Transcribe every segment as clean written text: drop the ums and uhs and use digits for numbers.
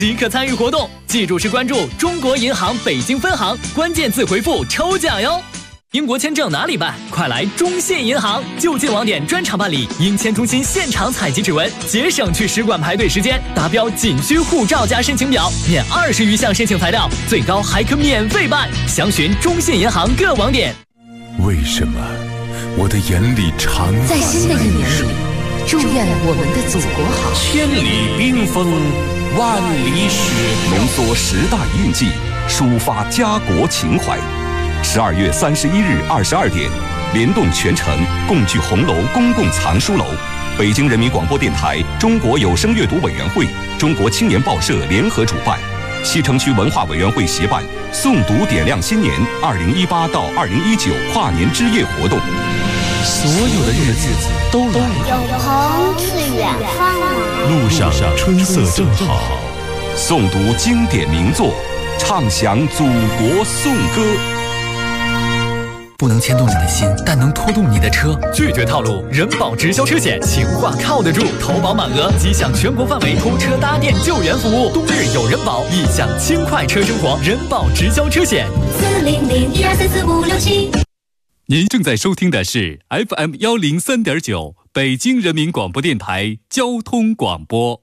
即可参与活动，记住是关注中国银行北京分行，关键字回复抽奖哟。英国签证哪里办？快来中信银行，就近网点专场办理，英签中心现场采集指纹，节省去使馆排队时间。达标仅需护照加申请表，免20余项申请材料，最高还可免费办。详询中信银行各网点。 为什么我的眼里常在新的一年里，祝愿我们的祖国好。 千里冰封，万里雪飘， 浓缩10大印记，抒发家国情怀。12月31日22点，联动全城共聚红楼公共藏书楼，北京人民广播电台、中国有声阅读委员会、中国青年报社联合主办，西城区文化委员会协办诵读点亮新年2018到2019跨年之夜活动。 所有的日子都来了， 有朋自远方来， 路上春色正好。 诵读经典名作，唱响祖国颂歌。 不能牵动你的心，但能拖动你的车。 拒绝套路，人保直销车险，情话靠得住，投保满额即享全国范围拖车搭电救援服务，冬日有人保，亦享轻快车生活。人保直销车险 400-1244-567。 您正在收听的是 FM 103.9北京人民广播电台交通广播。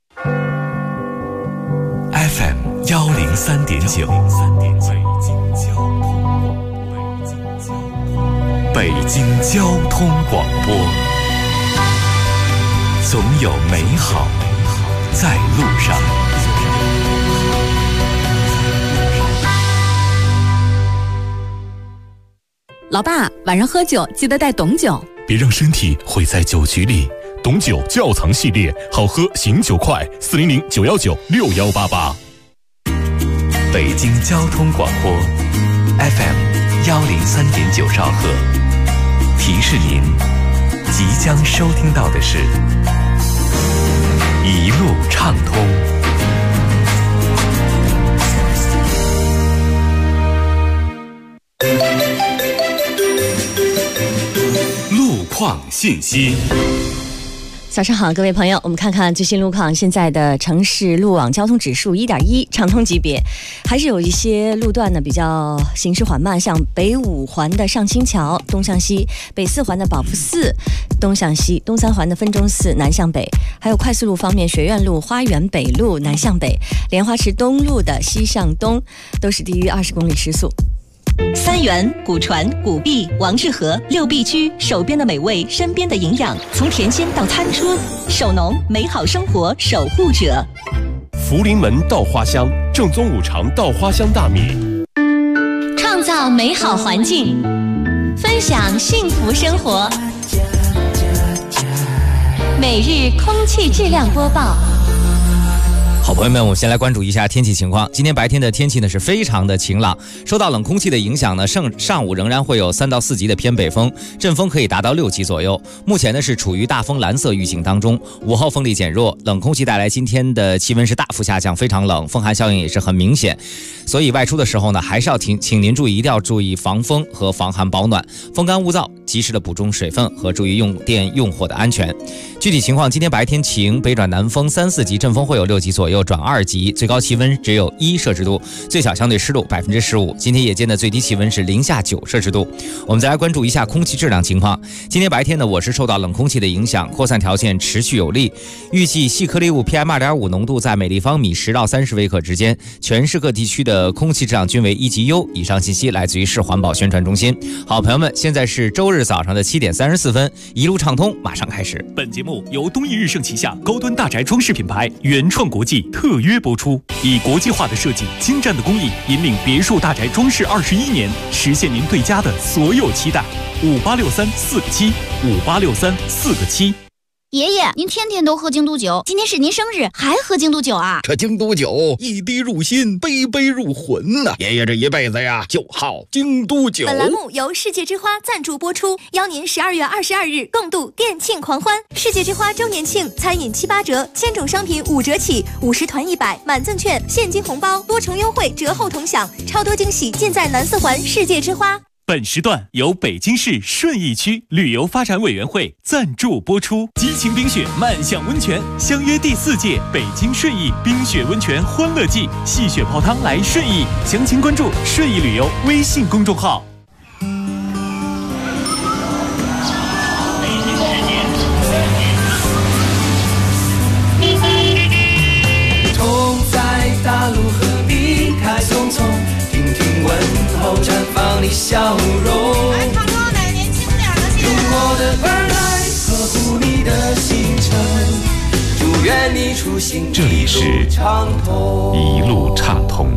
FM 103.9，北京交通广播，总有美好在路上。 老爸，晚上喝酒记得带董酒， 别让身体毁在酒局里。董酒窖藏系列，好喝醒酒快，400-919-6188。北京交通广播 FM 103.9兆赫，提示您即将收听到的是一路畅通。路况信息。 早上好，各位朋友，我们看看最新路况。现在的城市路网交通指数1.1，畅通级别，还是有一些路段呢比较行驶缓慢，像北5环的上清桥东向西，北4环的宝福寺东向西，东3环的分钟寺南向北，还有快速路方面，学院路、花园北路南向北，莲花池东路的西向东都是低于20公里时速。 三元、古传、古碧、王致和6必居，手边的美味，身边的营养，从甜心到餐车，手农美好生活守护者。 福临门稻花香，正宗5常稻花香大米， 创造美好环境，分享幸福生活。每日空气质量播报。 好朋友们，我们先来关注一下天气情况。今天白天的天气呢是非常的晴朗，受到冷空气的影响呢，上午仍然会有3到4级的偏北风，阵风可以达到6级左右。目前呢是处于大风蓝色预警当中，5号风力减弱，冷空气带来今天的气温是大幅下降，非常冷，风寒效应也是很明显。所以外出的时候呢，还是要请您注意，一定要注意防风和防寒保暖，风干物燥，及时的补充水分和注意用电用火的安全。具体情况，今天白天晴，北转南风3、4级，阵风会有6级左右转2级，最高气温只有1摄氏度，最小相对湿度15%。今天夜间的最低气温是零下9摄氏度。我们再来关注一下空气质量情况。今天白天呢，我市受到冷空气的影响，扩散条件持续有力，预计细颗粒物 PM2.5 浓度在每立方米10到30微克之间，全市各地区的空气质量均为1级优。以上信息来自于市环保宣传中心。好，朋友们，现在是周日早上的7点34分，一路畅通马上开始。 本节目由东益日盛旗下高端大宅装饰品牌原创国际特约播出，以国际化的设计、精湛的工艺，引领别墅大宅装饰21年，实现您对家的所有期待。5863-4个7，5863-4个7。 爷爷，您天天都喝京都酒，今天是您生日，还喝京都酒啊？ 这京都酒一滴入心，杯杯入魂呐！爷爷这一辈子呀，就好京都酒。 本栏目由世界之花赞助播出，邀您12月22日共度店庆狂欢。世界之花周年庆，餐饮7、8折，千种商品5折起，50团100，满赠券，现金红包，多重优惠，折后同享，超多惊喜尽在南4环世界之花。 本时段由北京市顺义区旅游发展委员会赞助播出。激情冰雪漫向温泉，相约第4届北京顺义冰雪温泉欢乐季，戏雪泡汤来顺义，详情关注顺义旅游微信公众号。 同在大陆何必太匆匆，听听问候绽放你笑容。 来，胖哥来年轻点的先。 用我的耳来呵护你的行程，祝愿你出行这里是一路畅通。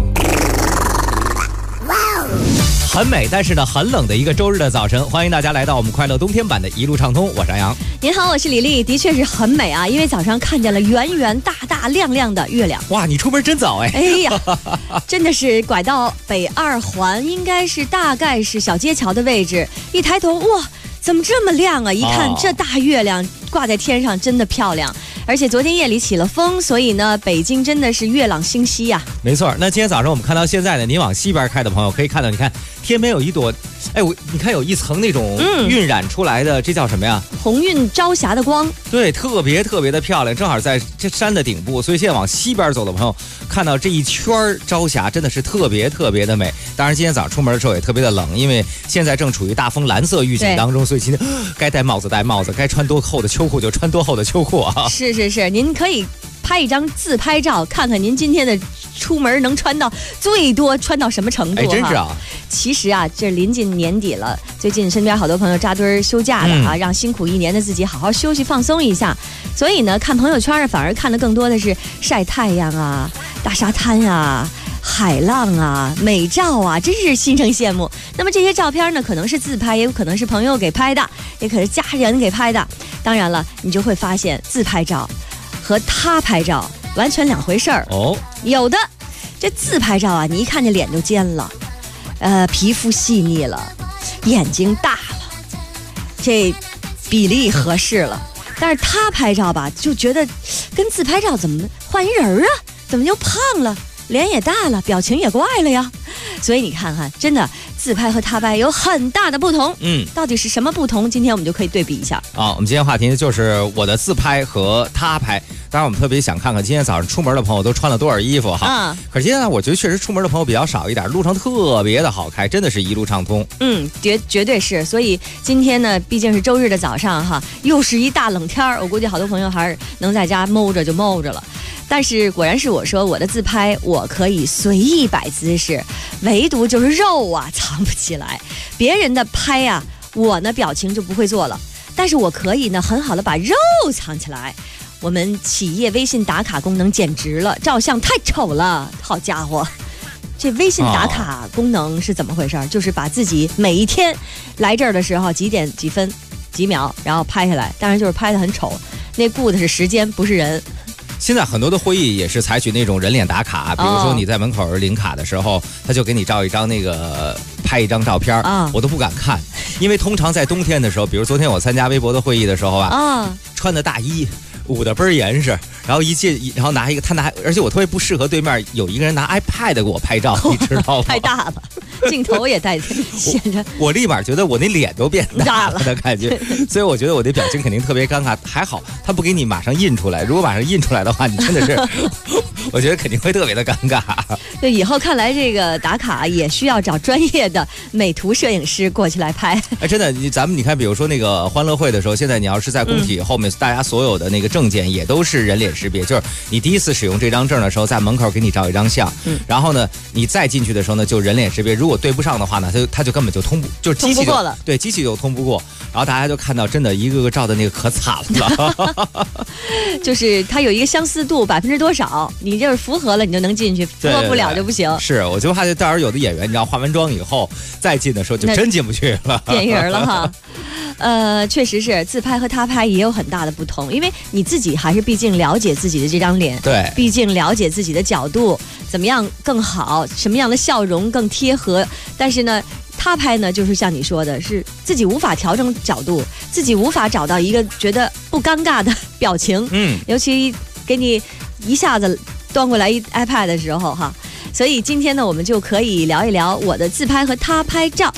很美，但是呢很冷的一个周日的早晨，欢迎大家来到我们快乐冬天版的一路畅通，我是杨洋。 您好，我是李丽，的确是很美啊，因为早上看见了圆圆大大亮亮的月亮。 哇，你出门真早哎！ 哎呀，真的是拐到北2环，应该是大概是小街桥的位置，一抬头，哇，怎么这么亮啊？一看这大月亮挂在天上，真的漂亮。而且昨天夜里起了风，所以呢，北京真的是月朗星稀呀。 没错，那今天早上我们看到现在呢，您往西边开的朋友可以看到，你看天边有一朵，哎，你看有一层那种晕染出来的，这叫什么呀？ 红晕朝霞的光。对， 特别特别的漂亮，正好在这山的顶部，所以现在往西边走的朋友看到这一圈朝霞，真的是特别特别的美。当然，今天早上出门的时候也特别的冷，因为现在正处于大风蓝色预警当中，所以今天该戴帽子戴帽子，该穿多厚的秋裤就穿多厚的秋裤啊。 是，您可以拍一张自拍照，看看您今天的出门能穿到最多穿到什么程度。 哎，真是啊。 其实啊，这临近年底了，最近身边好多朋友扎堆休假的啊，让辛苦一年的自己好好休息放松一下。所以呢，看朋友圈反而看的更多的是晒太阳啊、大沙滩啊、海浪啊、美照啊，真是心生羡慕。那么这些照片呢，可能是自拍，也有可能是朋友给拍的，也可能是家人给拍的。当然了，你就会发现自拍照和他拍照完全两回事儿哦。有的这自拍照啊，你一看这脸就尖了，皮肤细腻了，眼睛大了，这比例合适了。但是他拍照吧，就觉得跟自拍照怎么换一人啊？怎么就胖了？脸也大了，表情也怪了呀。所以你看看，真的自拍和他拍有很大的不同。到底是什么不同？今天我们就可以对比一下。 我们今天话题呢就是我的自拍和他拍。当然，我们特别想看看今天早上出门的朋友都穿了多少衣服哈。可是今天呢，我觉得确实出门的朋友比较少一点，路上特别的好开，真的是一路畅通。 绝对是。所以今天呢，毕竟是周日的早上哈，又是一大冷天儿，我估计好多朋友还是能在家猫着就猫着了。但是果然是我说，我的自拍我可以随意摆姿势，唯独就是肉啊藏不起来。别人的拍啊，我呢表情就不会做了，但是我可以呢很好的把肉藏起来。我们企业微信打卡功能简直了，照相太丑了，好家伙！这微信打卡功能是怎么回事？就是把自己每一天来这儿的时候几点几分几秒，然后拍下来，当然就是拍得很丑，那顾的是时间不是人。 现在很多的会议也是采取那种人脸打卡，比如说你在门口领卡的时候，他就给你照一张那个拍一张照片，我都不敢看，因为通常在冬天的时候，比如昨天我参加微博的会议的时候穿的大衣捂得倍儿严实，然后一进，然后拿一个他拿，而且我特别不适合对面有一个人拿 iPad 给我拍照，你知道吗？ 太大了，镜头也带显着， 我立马觉得我那脸都变大了的感觉，所以我觉得我的表情肯定特别尴尬。还好他不给你马上印出来，如果马上印出来的话，你真的是，我觉得肯定会特别的尴尬。 对，以后看来这个打卡也需要找专业的美图摄影师过去来拍。 哎，真的，咱们你看，比如说那个欢乐会的时候，现在你要是在工体后面，大家所有的那个证件也都是人脸识别，就是你第一次使用这张证的时候，在门口给你照一张相，然后呢，你再进去的时候呢，就人脸识别，如果对不上的话呢，他就根本就就是机器过了， 对，机器就通不过，然后大家就看到真的一个个照的那个可惨了， 就是它有一个相似度%多少，你就是符合了你就能进去，符合不了就不行。 是，我就怕到时候有的演员，你知道化完妆以后再进的时候就真进不去了， 变人了哈。确实是自拍和他拍也有很大的不同，因为你自己还是毕竟了解自己的这张脸， 对， 毕竟了解自己的角度怎么样更好，什么样的笑容更贴合。但是呢，他拍呢，就是像你说的，是自己无法调整角度，自己无法找到一个觉得不尴尬的表情，尤其给你一下子端过来一 iPad 的时候哈。所以今天呢，我们就可以聊一聊我的自拍和他拍照。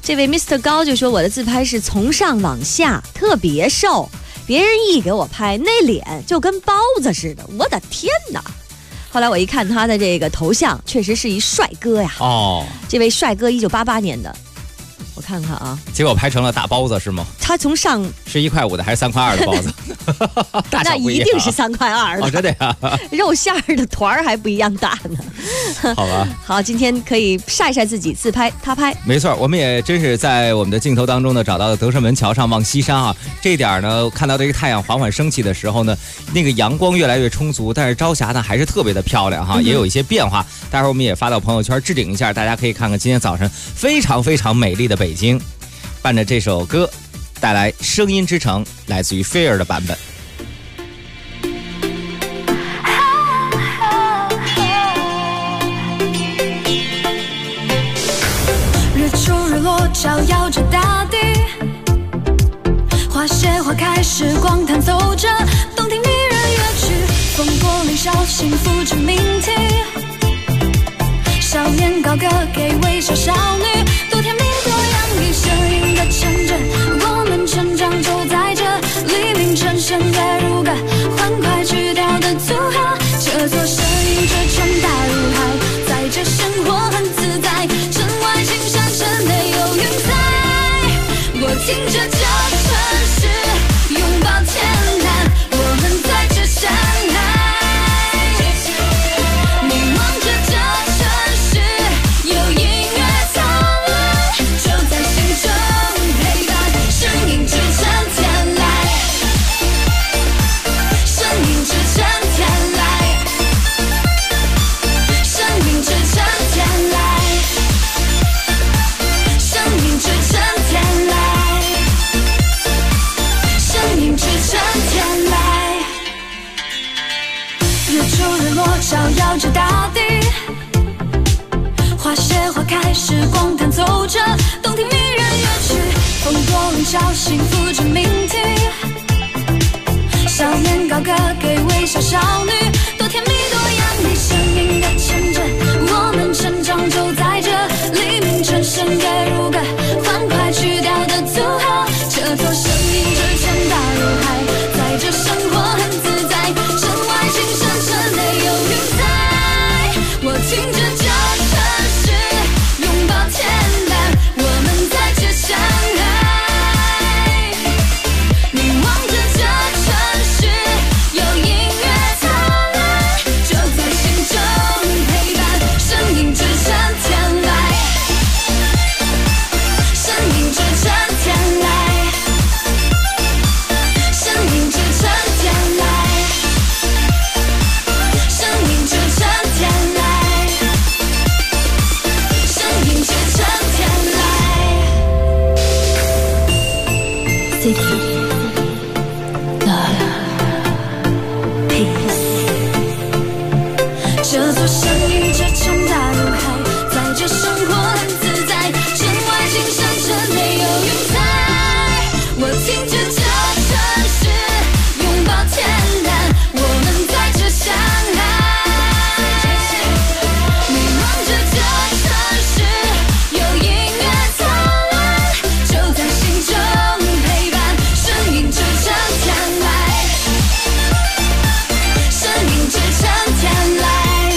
这位 Mr 高就说我的自拍是从上往下，特别瘦，别人一给我拍，那脸就跟包子似的，我的天哪！后来我一看他的这个头像，确实是一帅哥呀。 哦， 这位帅哥1988年的，我看看啊， 结果拍成了大包子是吗？ 他从上是1块5的还是3块2的包子？大小不一样， 那一定是3块2的。 哦，真的呀， 肉馅儿的团儿还不一样大呢。 好吧， 好，今天可以晒晒自己，自拍他拍。 没错，我们也真是在我们的镜头当中呢，找到了德胜门桥上望西山啊。这一点呢，看到这个太阳缓缓升起的时候呢，那个阳光越来越充足，但是朝霞呢还是特别的漂亮哈，也有一些变化。待会儿我们也发到朋友圈置顶一下，大家可以看看今天早晨非常非常美丽的北京。伴着这首歌，带来《声音之城》，来自于菲儿的版本。 日出日落照耀着大地，花谢花开时光弹奏着动听迷人乐曲，风波里小幸福着鸣啼，少年高歌给微笑少女，多甜蜜多洋溢，声音的城镇，我们成长就在这，黎明晨深夜如歌，欢快曲调的组合，这座声音之城大如海，在这生活很自在，城外青山城内有云彩，我听着这城市拥抱天蓝，我们在这山海。照耀着大地，花谢花开时光弹奏着动听迷人乐曲，风波里小幸福着鸣啼，少年高歌给微笑少女，多甜蜜多洋溢，生命的城镇，我们成长就在这，黎明晨深夜如歌，欢快曲调的组合，这座声音之城大如海，在这生活很自在，城外青山城内有云彩，我听着这城市拥抱天蓝，我们在这山海，凝望着这城市有音乐灿烂，就在心中陪伴，声音之城天来，声音之城天来，声音之城天来，声音之城天来，声音之城天来。City, love, peace。这座声音之城大如海，在这生活很自在，城外青山城内有云彩，我听着这城市拥抱天蓝，我们在这山海，凝望着这城市有音乐灿烂，就在心中陪伴，声音之城天来，声音之城天来，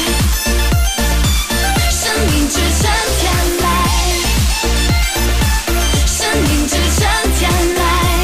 声音之城天来，声音之城天来，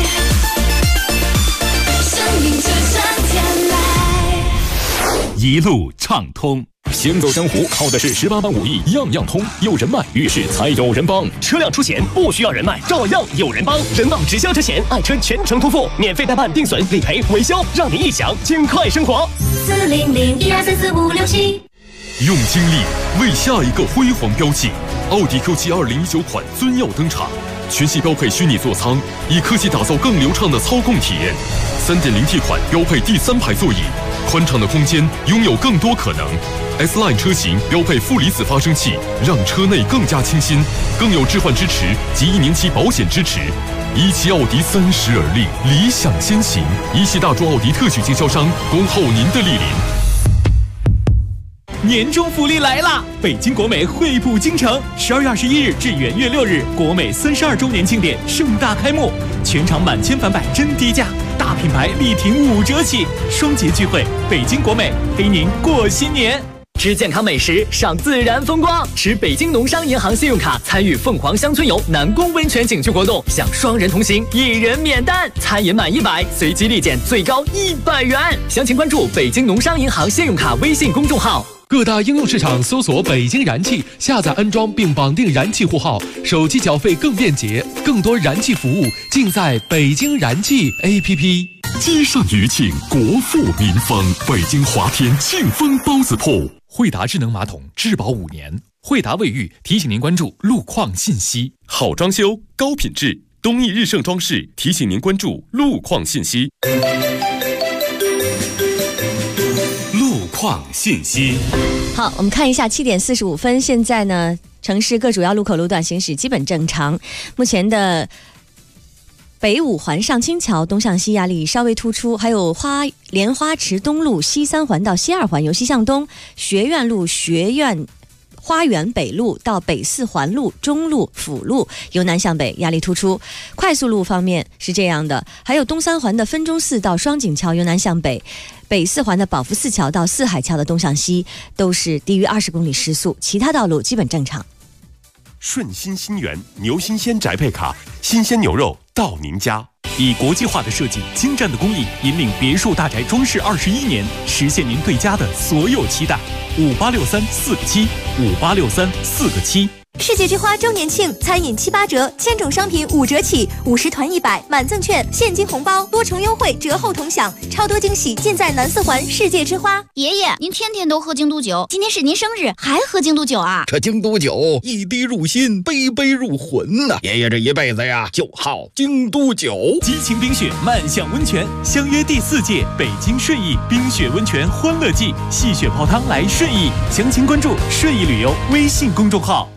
声音之城天来。 一路畅通。 行走江湖靠的是18般武艺，样样通。有人脉，遇事才有人帮。 车辆出险不需要人脉，照样有人帮。人保直销车险，爱车全程托付，免费代办、定损、理赔、维修，让你一享轻快生活。 40012344567。 用精力为下一个辉煌标记。奥迪 Q7 2019款尊耀登场，全系标配虚拟座舱，以科技打造更流畅的操控体验。3.0T 款标配第3排座椅，宽敞的空间拥有更多可能。S-Line 车型标配负离子发生器，让车内更加清新，更有置换支持及1年期保险支持。一汽奥迪30而立，理想先行。一汽大众奥迪特许经销商，恭候您的莅临。 年终福利来啦！北京国美惠普京城，12月21日至元月6日，国美32周年庆典盛大开幕，全场满千返百真低价，大品牌力挺5折起，双节聚会，北京国美陪您过新年。 吃健康美食，赏自然风光，持北京农商银行信用卡参与凤凰乡村游南宫温泉景区活动，享双人同行，1人免单，餐饮满100，随机立减最高100元。详情关注北京农商银行信用卡微信公众号。 各大应用市场搜索北京燃气，下载安装并绑定燃气户号，手机缴费更便捷，更多燃气服务尽在北京燃气 APP。 积善余庆，国富民丰。北京华天庆丰包子铺， 惠达智能马桶质保5年。惠达卫浴提醒您关注路况信息。 好装修，高品质，东义日盛装饰提醒您关注路况信息。 路况信息。 好，我们看一下7点45分，现在呢，城市各主要路口路段行驶基本正常。目前的北五环上清桥东向西压力稍微突出，还有莲花池东路西3环到西2环由西向东，学院路学院花园北路到北4环路中路辅路由南向北压力突出。快速路方面是这样的，还有东3环的分钟寺到双井桥由南向北，北4环的宝福寺桥到四海桥的东向西都是低于20公里时速，其他道路基本正常。 顺心新源牛新鲜宅配卡，新鲜牛肉到您家。 以国际化的设计、精湛的工艺，引领别墅大宅装饰21年，实现您对家的所有期待。5863-4个7，5863-4个7。 世界之花周年庆，餐饮7、8折，千种商品5折起，50团100，满赠券，现金红包，多重优惠，折后同享，超多惊喜尽在南4环世界之花。 爷爷，您天天都喝京都酒，今天是您生日，还喝京都酒啊？ 这京都酒一滴入心，杯杯入魂呐！爷爷这一辈子呀，就好京都酒。 激情冰雪，漫向温泉，相约第4届北京顺义冰雪温泉欢乐季，戏雪泡汤来顺义，详情关注顺义旅游微信公众号。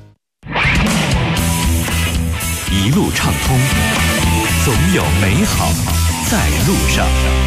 一路畅通，总有美好在路上。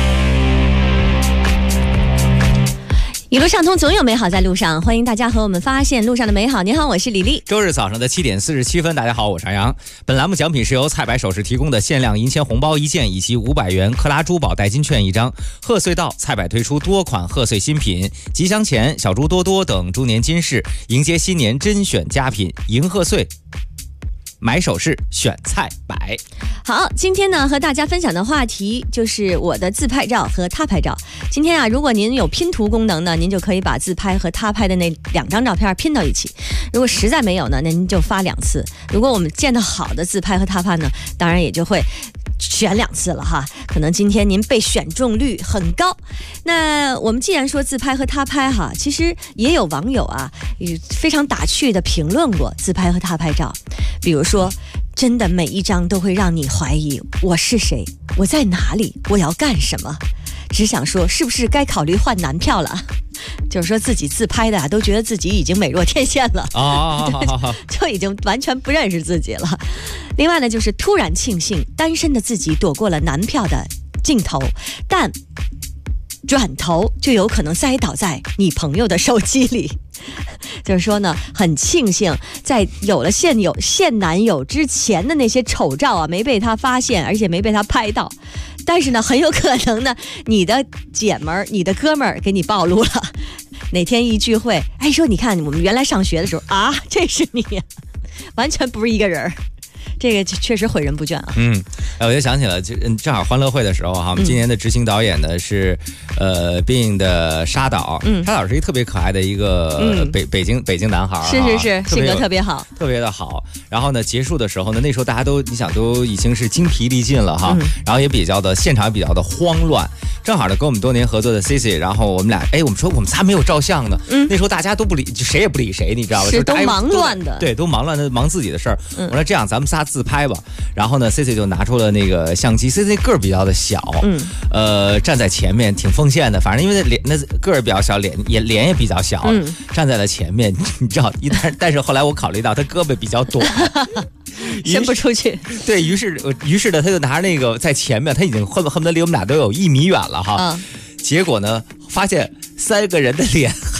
一路畅通，总有美好在路上。欢迎大家和我们发现路上的美好。你好，我是李丽。 周日早上的7点47分，大家好，我是杨洋。本栏目奖品是由菜百首饰提供的限量银钱红包1件，以及500元克拉珠宝代金券1张。贺岁到，菜百推出多款贺岁新品，吉祥钱、小猪多多等猪年金饰，迎接新年甄选佳品，迎贺岁。买首饰选菜百。 好，今天呢和大家分享的话题就是我的自拍照和他拍照。今天啊，如果您有拼图功能呢，您就可以把自拍和他拍的那2张照片拼到一起。如果实在没有呢，那您就发2次。如果我们见到好的自拍和他拍呢，当然也就会选2次了哈，可能今天您被选中率很高。那我们既然说自拍和他拍哈，其实也有网友啊非常打趣的评论过自拍和他拍照，比如说真的每一张都会让你怀疑我是谁，我在哪里，我要干什么，只想说是不是该考虑换男票了。就是说自己自拍的都觉得自己已经美若天仙了就已经完全不认识自己了。另外呢，就是突然庆幸单身的自己躲过了男票的镜头，但转头就有可能栽倒在你朋友的手机里。就是说呢，很庆幸在有了现男友之前的那些丑照啊没被他发现，而且没被他拍到。但是呢，很有可能呢，你的姐们儿、你的哥们儿给你暴露了。哪天一聚会，哎，说你看我们原来上学的时候啊，这是你，完全不是一个人。这个确实毁人不倦啊。 我就想起了，正好欢乐会的时候哈，我们今年的执行导演呢是边影的沙导。沙导是一个特别可爱的一个北京男孩， 是性格特别好， 特别的好。然后呢，结束的时候呢，那时候大家都你想都已经是精疲力尽了哈，然后也比较的现场也比较的慌乱。正好呢，跟我们多年合作的 Cici， 然后我们俩我们说我们仨没有照相呢。那时候大家都不理，谁也不理谁，你知道吧？ 是都忙乱的， 对，都忙乱的忙自己的事儿。我说这样，咱们仨自拍吧。然后呢 ，Cici 就拿出了那个相机 ，Cici 个儿比较的小，站在前面挺奉献的。反正因为那个儿比较小，脸也比较小，站在了前面，你知道，但是后来我考虑到他胳膊比较短。 伸不出去， 对于是呢，他就拿着那个在前面，他已经恨不得离我们俩都有1米远了哈。结果呢，发现3个人的脸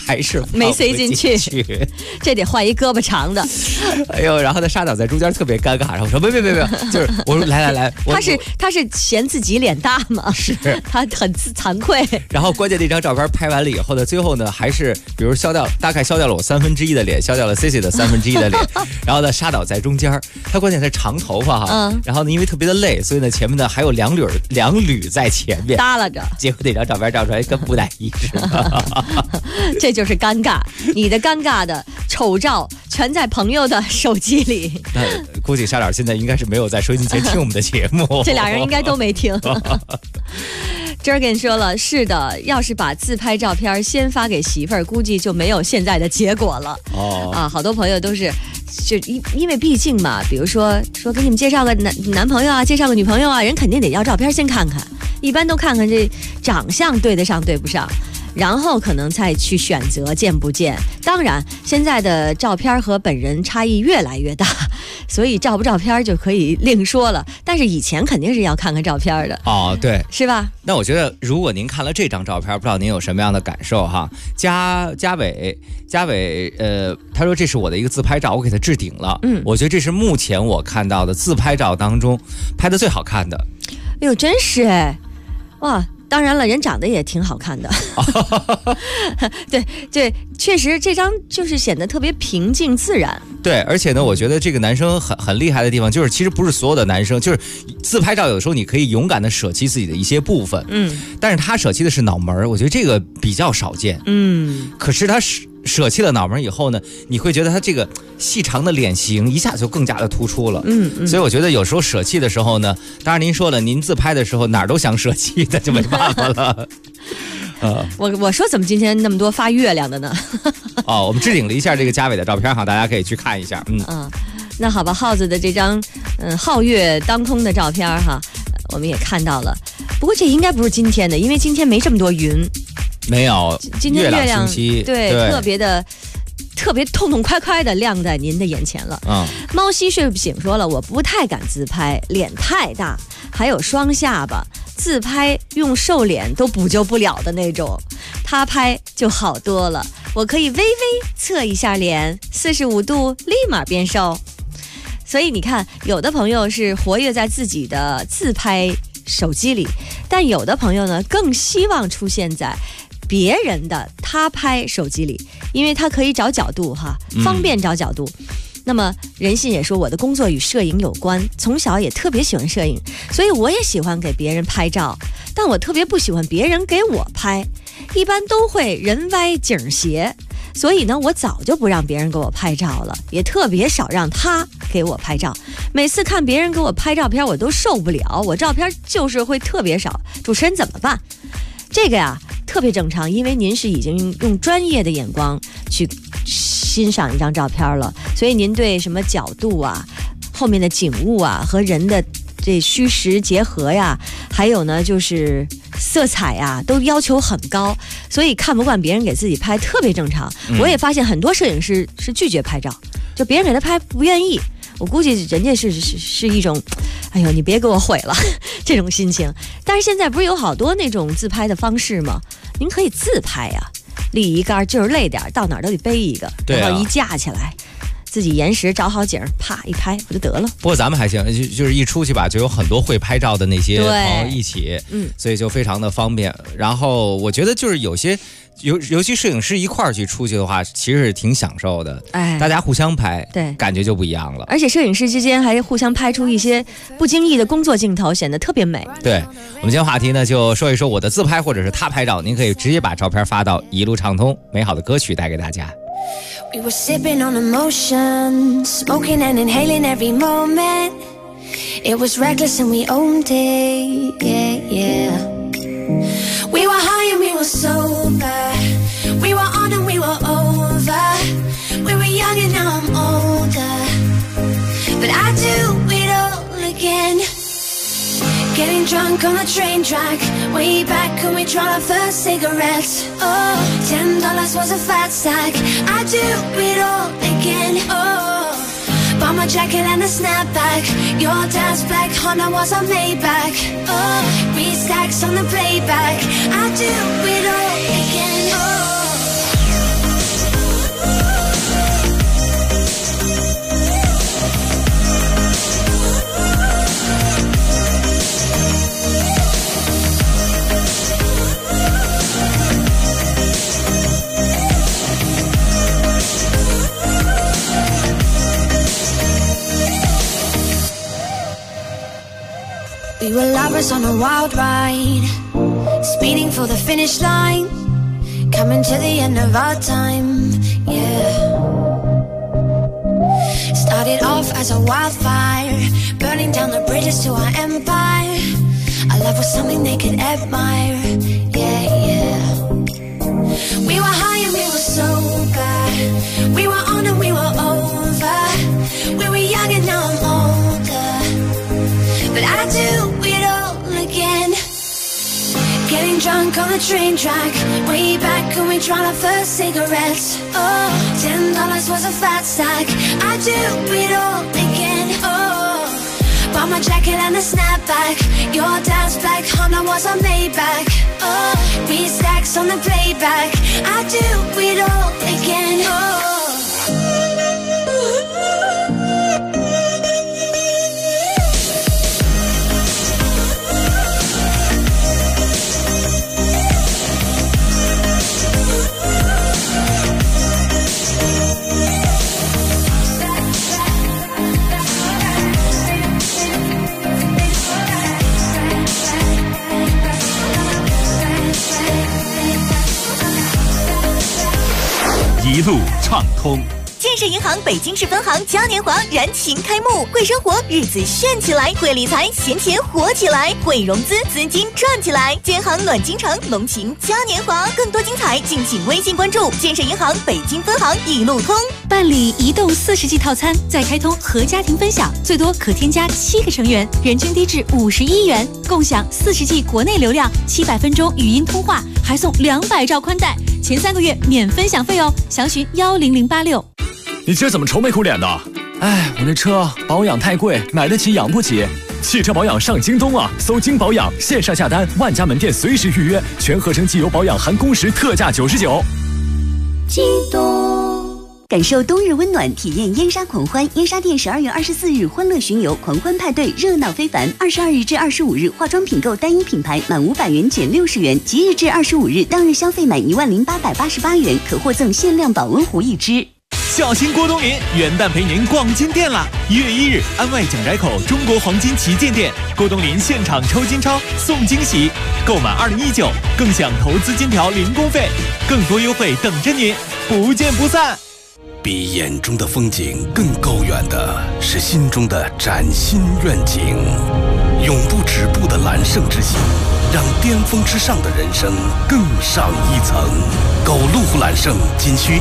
还是没塞进去，这得换一胳膊长的。 哎呦，然后呢，沙导在中间特别尴尬，然后我说别，就是我说来， 他是嫌自己脸大吗？ 是， 他很惭愧。 然后关键那张照片拍完了以后呢，最后呢还是比如大概消掉了我1/3的脸，消掉了 Cici 的1/3的脸，然后呢沙导在中间，他关键是长头发哈，然后呢因为特别的累，所以呢前面呢还有两缕在前面耷拉着， 结果那张照片照出来跟布袋戏似的。 这就是尴尬，你的尴尬的丑照全在朋友的手机里。 那估计沙导现在应该是没有在收音机前听我们的节目， 这俩人应该都没听。Jurgen 说了，是的，要是把自拍照片先发给媳妇儿，估计就没有现在的结果了。好多朋友都是，就因为毕竟嘛，比如说给你们介绍个男朋友啊，介绍个女朋友啊，人肯定得要照片先看看，一般都看看这长相对得上对不上，然后可能再去选择见不见。当然现在的照片和本人差异越来越大，所以照不照片就可以另说了，但是以前肯定是要看看照片的。 对， 是吧？ 那我觉得如果您看了这张照片，不知道您有什么样的感受哈？嘉伟他说这是我的一个自拍照，我给他置顶了。我觉得这是目前我看到的自拍照当中拍的最好看的。 哎呦，真是哎，哇！当然了，人长得也挺好看的。对，确实这张就是显得特别平静自然。 对，而且呢，我觉得这个男生很厉害的地方，就是其实不是所有的男生，就是自拍照有时候你可以勇敢的舍弃自己的一些部分，但是他舍弃的是脑门，我觉得这个比较少见。可是他舍弃了脑门以后呢，你会觉得他这个细长的脸型一下就更加的突出了。所以我觉得有时候舍弃的时候呢，当然您说了，您自拍的时候哪儿都想舍弃，那就没办法了。 我说怎么今天那么多发月亮的呢？ 我们置顶了一下这个嘉伟的照片哈，大家可以去看一下。 那好吧，耗子的这张皓月当空的照片哈，我们也看到了。不过这应该不是今天的，因为今天没这么多云。 没有， 今天月亮清晰， 对，特别痛痛快快的亮在您的眼前了。猫西睡不醒说了，我不太敢自拍，脸太大，还有双下巴，自拍用瘦脸都补救不了的那种，他拍就好多了。我可以微微侧一下脸，45度立马变瘦。所以你看，有的朋友是活跃在自己的自拍手机里，但有的朋友呢更希望出现在别人的他拍手机里，因为他可以找角度哈，方便找角度。那么任信也说，我的工作与摄影有关，从小也特别喜欢摄影，所以我也喜欢给别人拍照，但我特别不喜欢别人给我拍，一般都会人歪景斜，所以呢我早就不让别人给我拍照了，也特别少让他给我拍照。每次看别人给我拍照片我都受不了，我照片就是会特别少，主持人怎么办？这个呀特别正常，因为您是已经用专业的眼光去欣赏一张照片了，所以您对什么角度啊、后面的景物啊和人的这虚实结合呀，还有呢就是色彩呀，都要求很高，所以看不惯别人给自己拍特别正常。我也发现很多摄影师是拒绝拍照，就别人给他拍不愿意，我估计人家是一种哎呦你别给我毁了这种心情。但是现在不是有好多那种自拍的方式吗？您可以自拍呀，立一杆就是累点，到哪儿都得背一个，然后一架起来，自己延时找好景，啪一拍不就得了。不过咱们还行，就是一出去吧，就有很多会拍照的那些朋友一起，所以就非常的方便。然后我觉得就是有些尤其摄影师一块儿去出去的话，其实是挺享受的。大家互相拍，对，感觉就不一样了。 而且摄影师之间还互相拍出一些不经意的工作镜头，显得特别美。 对，我们今天话题呢，就说一说我的自拍或者是他拍照，您可以直接把照片发到一路畅通，美好的歌曲带给大家。 We were sipping on emotion, smoking and inhaling every moment. It was reckless and we owned it, yeah. We were high and we were sober. We were on and we were over. We were young and now I'm older. But I do it all again. Getting drunk on the train track, way back when we tried our first cigarettes. Oh, $10 was a fat stack. I do it all again. Oh, bought my jacket and a snapback. Your dad's black Honda was a Maybach. Oh, 3 stacks on the playback. I do it all again. Oh. We were lovers on a wild ride, speeding for the finish line, coming to the end of our time, yeah. Started off as a wildfire, burning down the bridges to our empire. Our love was something they could admire, yeah, yeah. We were high and we were sober, we were on and we were over. We were young and now I'm older, but I do it all again. Getting drunk on the train track, way back when we tried our first cigarettes. Oh, $10 was a fat sack. I do it all again. Oh, bought my jacket and a snapback. Your dad's black Honda was a Maybach. Oh, beat stacks on the playback. I do it all again. Oh. 一路畅通。 建设银行北京市分行嘉年华燃情开幕，会生活日子炫起来，会理财闲钱活起来，会融资资金赚起来。建行暖金城龙情嘉年华，更多精彩敬请微信关注建设银行北京分行一路通。 办理移动40G 套餐，再开通和家庭分享，最多可添加7个成员，人均低至51元，共享40G 国内流量，700分钟语音通话，还送200兆宽带，前3个月免分享费哦。详询10086。 你今儿怎么愁眉苦脸的？ 哎，我那车保养太贵，买得起养不起。 汽车保养上京东啊，搜京保养，线上下单，万家门店随时预约，全合成机油保养含工时特价99。 京东，感受冬日温暖，体验燕莎狂欢。燕莎店12月24日欢乐巡游，狂欢派对热闹非凡。22日至25日，化妆品购单一品牌满500元减60元。即日至25日，当日消费满10888元，可获赠限量保温壶1只。 小心郭冬临，元旦陪您逛金店啦！1月1日，安外蒋宅口中国黄金旗舰店，郭冬临现场抽金钞送惊喜，购满2019更享投资金条零工费，更多优惠等着您，不见不散。 比眼中的风景更高远的是心中的崭新愿景，永不止步的揽胜之心，让巅峰之上的人生更上一层。购路虎揽胜仅需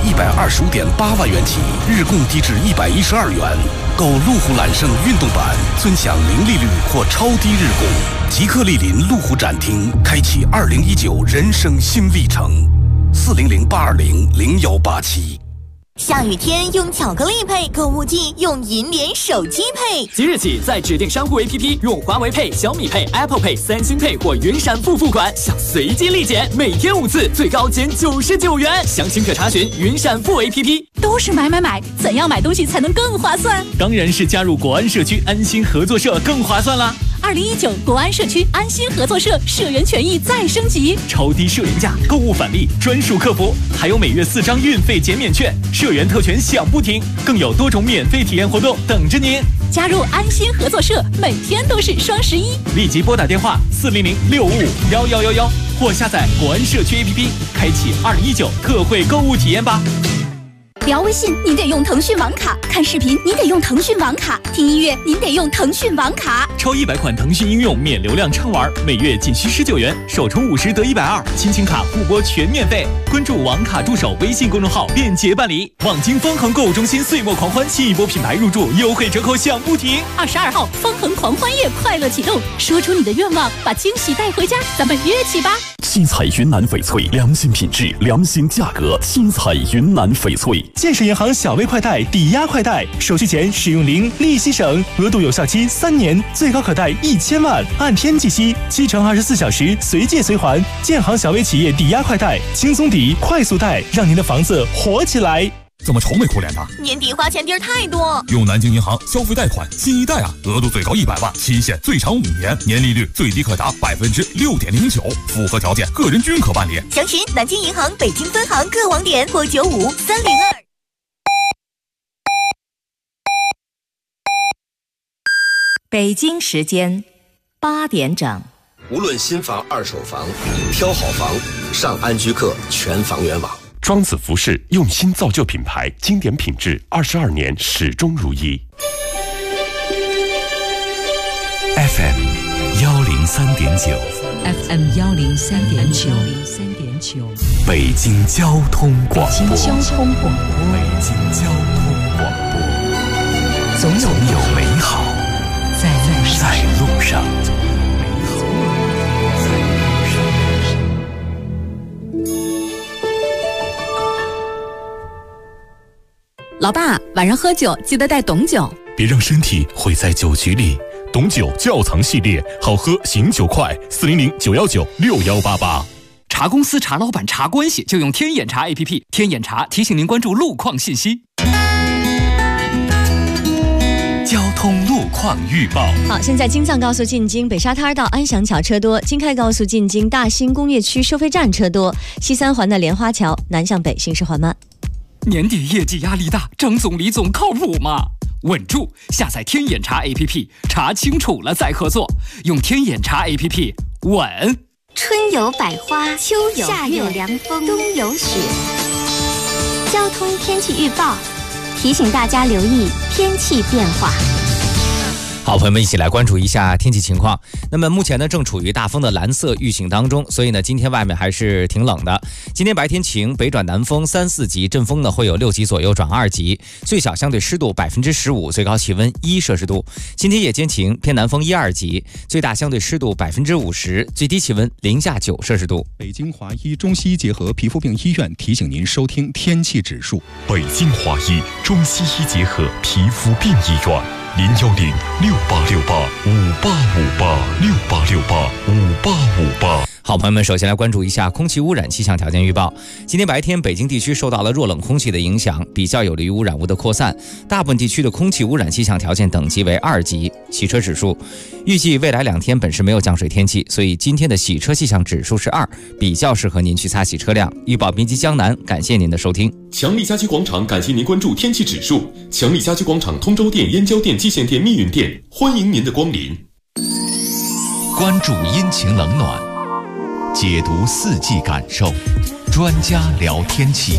125.8万元起，日供低至112元。购路虎揽胜运动版，尊享零利率或超低日供。即刻莅临路虎展厅，开启2019人生新历程。400-820-0187。 下雨天用巧克力配，购物季用银联手机配。 即日起，在指定商户 APP 用华为 Pay、小米 Pay、Apple Pay、三星 Pay 或云闪付付款，享随机立减，每天5次，最高减99元。详情可查询云闪付 APP。 都是买，怎样买东西才能更划算？ 当然是加入国安社区安心合作社更划算啦 ！2019国安社区安心合作社社员权益再升级， 超低社员价、购物返利、专属客服，还有每月4张运费减免券，社员特权享不停，更有多种免费体验活动等着您。 加入安心合作社，每天都是双11。 立即拨打电话400-655-1111或下载国安社区 APP， 开启2019特惠购物体验吧。 聊微信您得用腾讯网卡，看视频您得用腾讯网卡，听音乐您得用腾讯网卡。 超100款腾讯应用免流量畅玩，每月仅需19元，首充50得120，亲情卡互拨全免费。关注网卡助手微信公众号，便捷办理。望京方恒购物中心岁末狂欢，新一波品牌入驻优惠折扣享不停。 22号方恒狂欢夜快乐启动，说出你的愿望，把惊喜带回家，咱们约起吧。 七彩云南翡翠，良心品质，良心价格。七彩云南翡翠。 建设银行小微快贷抵押快贷，手续前使用零，利息省，额度有效期3年，最高可贷1000万，按天计息，7乘24小时随借随还。建行小微企业抵押快贷，轻松抵，快速贷，让您的房子活起来。 怎么愁眉苦脸的？ 年底花钱地儿太多。 用南京银行消费贷款新一代啊，额度最高100万，期限最长5年，年利率最低可达6.09%，符合条件个人均可办理。 详询南京银行北京分行各网点或95302。 北京时间 8点整。 无论新房、二手房，挑好房，上安居客全房源网。 庄子服饰用心造就品牌，经典品质，22年始终如一。 FM 103.9 FM 103.9 北京交通广播。 北京交通广播。 北京交通广播。 总有美好在路上。 老爸，晚上喝酒记得带董酒， 别让身体毁在酒局里。董酒窖藏系列，好喝醒酒快，400-919-6188。 查公司、查老板、查关系，就用天眼查 APP。天眼查提醒您关注路况信息。 交通路况预报。 好，现在京藏高速进京北沙滩到安祥桥车多，京开高速进京大兴工业区收费站车多，西三环的莲花桥南向北行驶缓慢。 年底业绩压力大，张总李总靠谱吗？稳住！下载天眼查 APP， 查清楚了再合作。用天眼查 APP， 稳。 春有百花，秋有夏有凉风，冬有雪。交通天气预报提醒大家留意天气变化。 好，朋友们一起来关注一下天气情况。那么目前呢，正处于大风的蓝色预警当中，所以呢，今天外面还是挺冷的。今天白天晴，北转南风3、4级，阵风呢会有6级左右转2级，最小相对湿度15%，最高气温1摄氏度。今天夜间晴，偏南风1、2级，最大相对湿度50%，最低气温零下9摄氏度。 北京华医中西医结合皮肤病医院提醒您收听天气指数。 北京华医中西医结合皮肤病医院。010-6868-5858，6868-5858。 好，朋友们，首先来关注一下空气污染气象条件预报。今天白天，北京地区受到了弱冷空气的影响，比较有利于污染物的扩散。大部分地区的空气污染气象条件等级为2级。洗车指数，预计未来2天本市没有降水天气，所以今天的洗车气象指数是2，比较适合您去擦洗车辆。预报编辑江南，感谢您的收听。 强力家居广场感谢您关注天气指数。强力家居广场通州店、燕郊店、蓟县店、密云店，欢迎您的光临。 关注阴晴冷暖，解读四季感受，专家聊天气。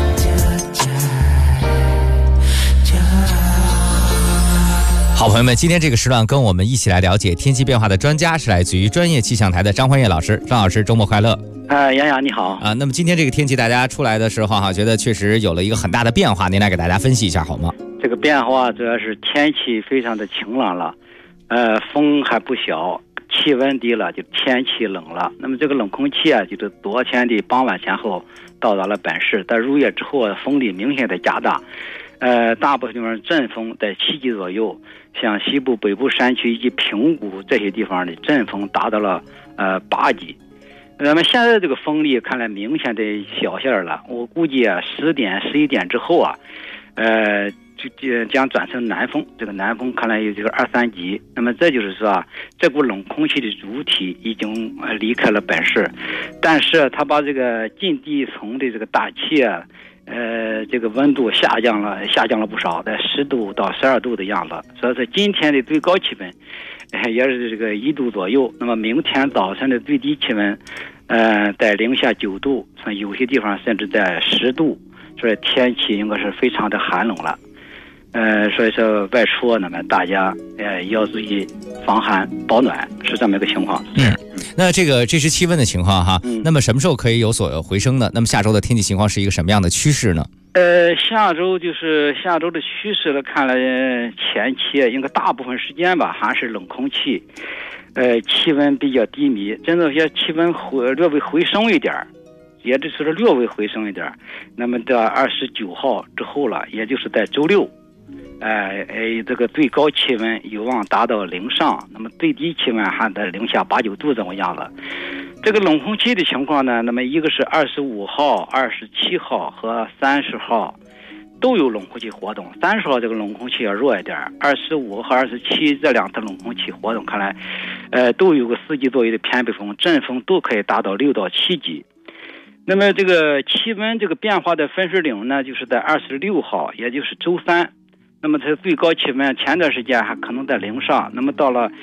好，朋友们，今天这个时段跟我们一起来了解天气变化的专家是来自于专业气象台的张欢叶老师。张老师，周末快乐！ 杨洋你好啊。那么今天这个天气大家出来的时候觉得确实有了一个很大的变化，您来给大家分析一下好吗？ 这个变化主要是天气非常的晴朗了，风还不小，气温低了，就天气冷了。那么这个冷空气就是昨天的傍晚前后到达了本市，但入夜之后风力明显的加大，大部分地方阵风在7级左右，像西部、北部山区以及平谷这些地方的阵风达到了8级。那么现在这个风力看来明显的小线了，我估计10点、11点之后就将转成南风，这个南风看来有这个2、3级。那么这就是说这股冷空气的主体已经离开了本市，但是它把这个近地层的这个大气这个温度下降了不少，在10度到12度的样子。所以说今天的最高气温也是这个1度左右。那么明天早晨的最低气温在零下9度，有些地方甚至在10度，所以天气应该是非常的寒冷了。所以说外出那么大家要注意防寒保暖，是这么一个情况。 那这是气温的情况哈。那么什么时候可以有所回升呢？那么下周的天气情况是一个什么样的趋势呢？ 下周的趋势来看来，前期应该大部分时间吧还是冷空气，气温比较低迷，真的些气温略微回升一点，也就是略微回升一点。那么到29号之后了，也就是在周六。这个最高气温有望达到0上，那么最低气温还在零下8、9度这么样子。这个冷空气的情况呢，那么一个是25号、27号和30号都有冷空气活动，30号这个冷空气要弱一点，25和27这2次冷空气活动看来，都有个4级左右的偏北风，阵风都可以达到6到7级。那么这个气温这个变化的分水岭呢，就是在26号，也就是周三。那么它最高气温前段时间还可能在0上，那么到了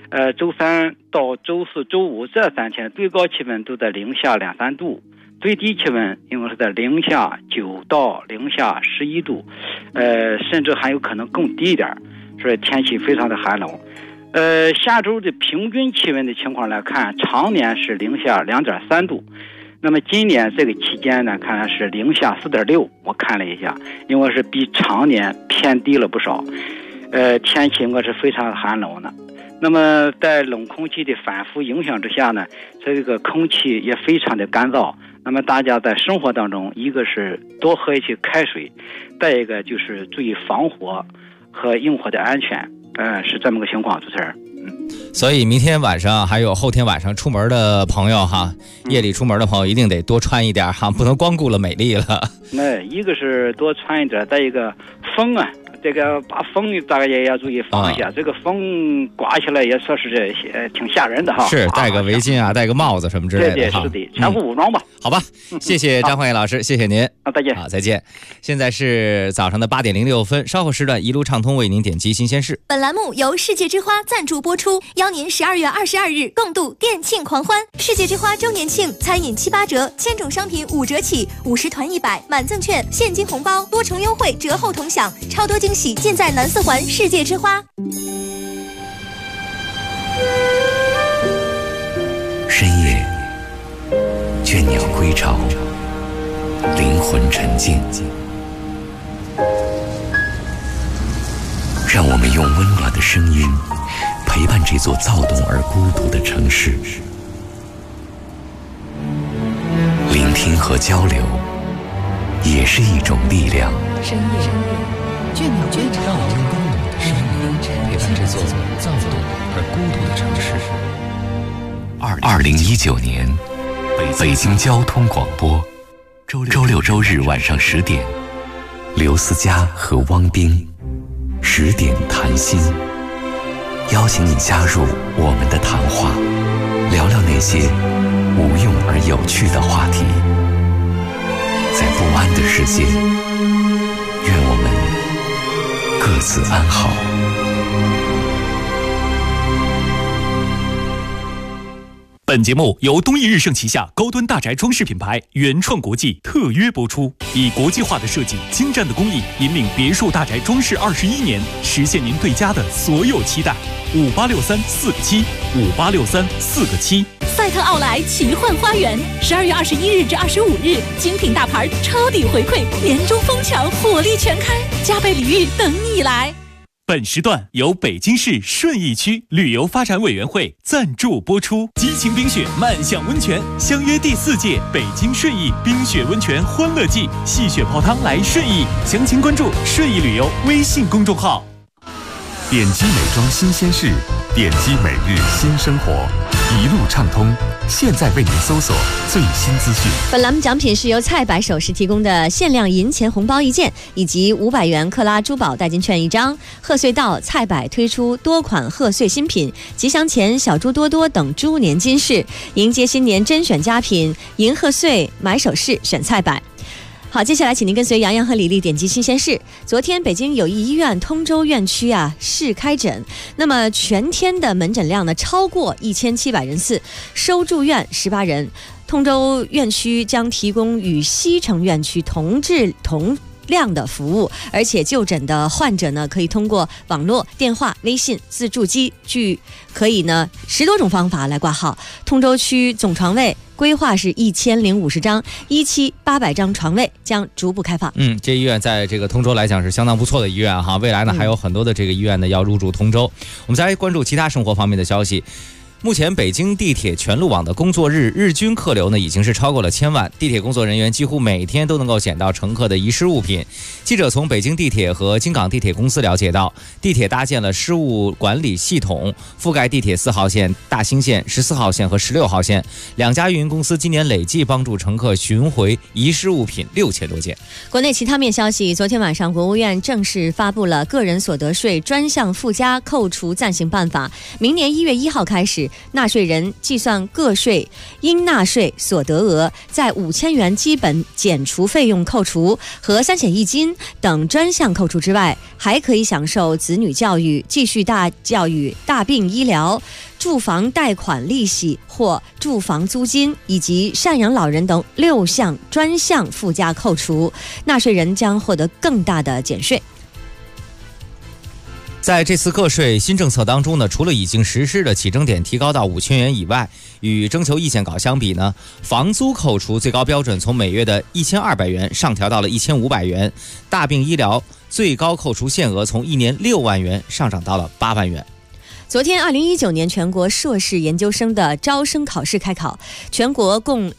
周三到周四、周五这3天最高气温都在零下2、3度，最低气温应该是在零下9到零下11度，甚至还有可能更低一点，所以天气非常的寒冷。下周的平均气温的情况来看，常年是零下2.3度，那么今年这个期间呢，看来是零下4.6，我看了一下，应该是比常年偏低了不少。天气应该是非常寒冷的。那么在冷空气的反复影响之下呢，这个空气也非常的干燥。那么大家在生活当中，一个是多喝一些开水，再一个就是注意防火和用火的安全。是这么个情况，主持人。 所以明天晚上还有后天晚上出门的朋友哈，夜里出门的朋友一定得多穿一点哈，不能光顾了美丽了。 那一个是多穿一点，再一个风啊，这个把风大家也要注意防一下，这个风刮起来也说是挺吓人的哈。 是戴个围巾啊，戴个帽子什么之类的。 对，是的，全副武装吧。 好吧，谢谢张焕毅老师，谢谢您。 再见。 好，再见。现在是早上的8点06分，稍后时段一路畅通为您点击新鲜事。 本栏目由世界之花赞助播出，邀您12月22日共度店庆狂欢。世界之花周年庆，餐饮7、8折，千种商品5折起，50团100，满赠券，现金红包，多重优惠，折后同享，超多惊喜尽在南4环世界之花。 深夜，倦鸟归巢，灵魂沉静。让我们用温暖的声音陪伴这座躁动而孤独的城市。聆听和交流也是一种力量。 深夜，倦鸟归巢，让我们用温暖的声音陪伴这座躁动而孤独的城市。 2019年，北京交通广播，周六周日晚上10点，刘思佳和汪冰10点谈心，邀请你加入我们的谈话，聊聊那些无用而有趣的话题。在不安的世界，愿我们各自安好。 本节目由东义日盛旗下高端大宅装饰品牌原创国际特约播出，以国际化的设计、精湛的工艺，引领别墅大宅装饰21年，实现您对家的所有期待。5863 4个7 5863 4个7。 赛特奥莱奇幻花园，12月21日至25日，精品大牌抄底回馈，年终疯抢，火力全开，加倍礼遇等你来。 本时段由北京市顺义区旅游发展委员会赞助播出。激情冰雪，漫享温泉，相约第4届北京顺义冰雪温泉欢乐季，戏雪泡汤来顺义，详情关注顺义旅游微信公众号。 点击美妆新鲜事，点击每日新生活，一路畅通。现在为您搜索最新资讯。 本栏目奖品是由菜百首饰提供的限量银钱红包1件，以及500元克拉珠宝代金券1张。贺岁到，菜百推出多款贺岁新品，吉祥钱、小猪多多等猪年金饰，迎接新年甄选佳品，迎贺岁买首饰选菜百。好，接下来请您跟随杨洋和李丽点击新鲜事。昨天北京友谊医院通州院区试开诊，那么全天的门诊量呢超过1700人次，收住院18人。通州院区将提供与西城院区同量的服务，而且就诊的患者呢可以通过网络、电话、微信、自助机可以呢10多种方法来挂号。通州区总床位规划是1050张，1期800张床位将逐步开放。 这医院在这个通州来讲是相当不错的医院哈，未来呢还有很多的这个医院呢要入驻通州。我们再来关注其他生活方面的消息。目前北京地铁全路网的工作日日均客流呢已经是超过了1000万，地铁工作人员几乎每天都能够捡到乘客的遗失物品。记者从北京地铁和京港地铁公司了解到，地铁搭建了失物管理系统，覆盖地铁4号线、大兴线、14号线和16号线。2家运营公司今年累计帮助乘客寻回遗失物品6000多件。 国内其他面消息，昨天晚上国务院正式发布了个人所得税专项附加扣除暂行办法，明年1月1号开始， 始，纳税人计算个税应纳税所得额，在5000元基本减除费用扣除和3险1金等专项扣除之外，还可以享受子女教育、继续大教育、大病医疗、住房贷款利息或住房租金以及赡养老人等6项专项附加扣除，纳税人将获得更大的减税。 在这次个税新政策当中呢，除了已经实施的起征点提高到5000元以外，与征求意见稿相比呢，房租扣除最高标准从每月的1200元上调到了1500元，大病医疗最高扣除限额从1年6万元上涨到了8万元。 昨天2019年全国硕士研究生的招生考试开考，全国共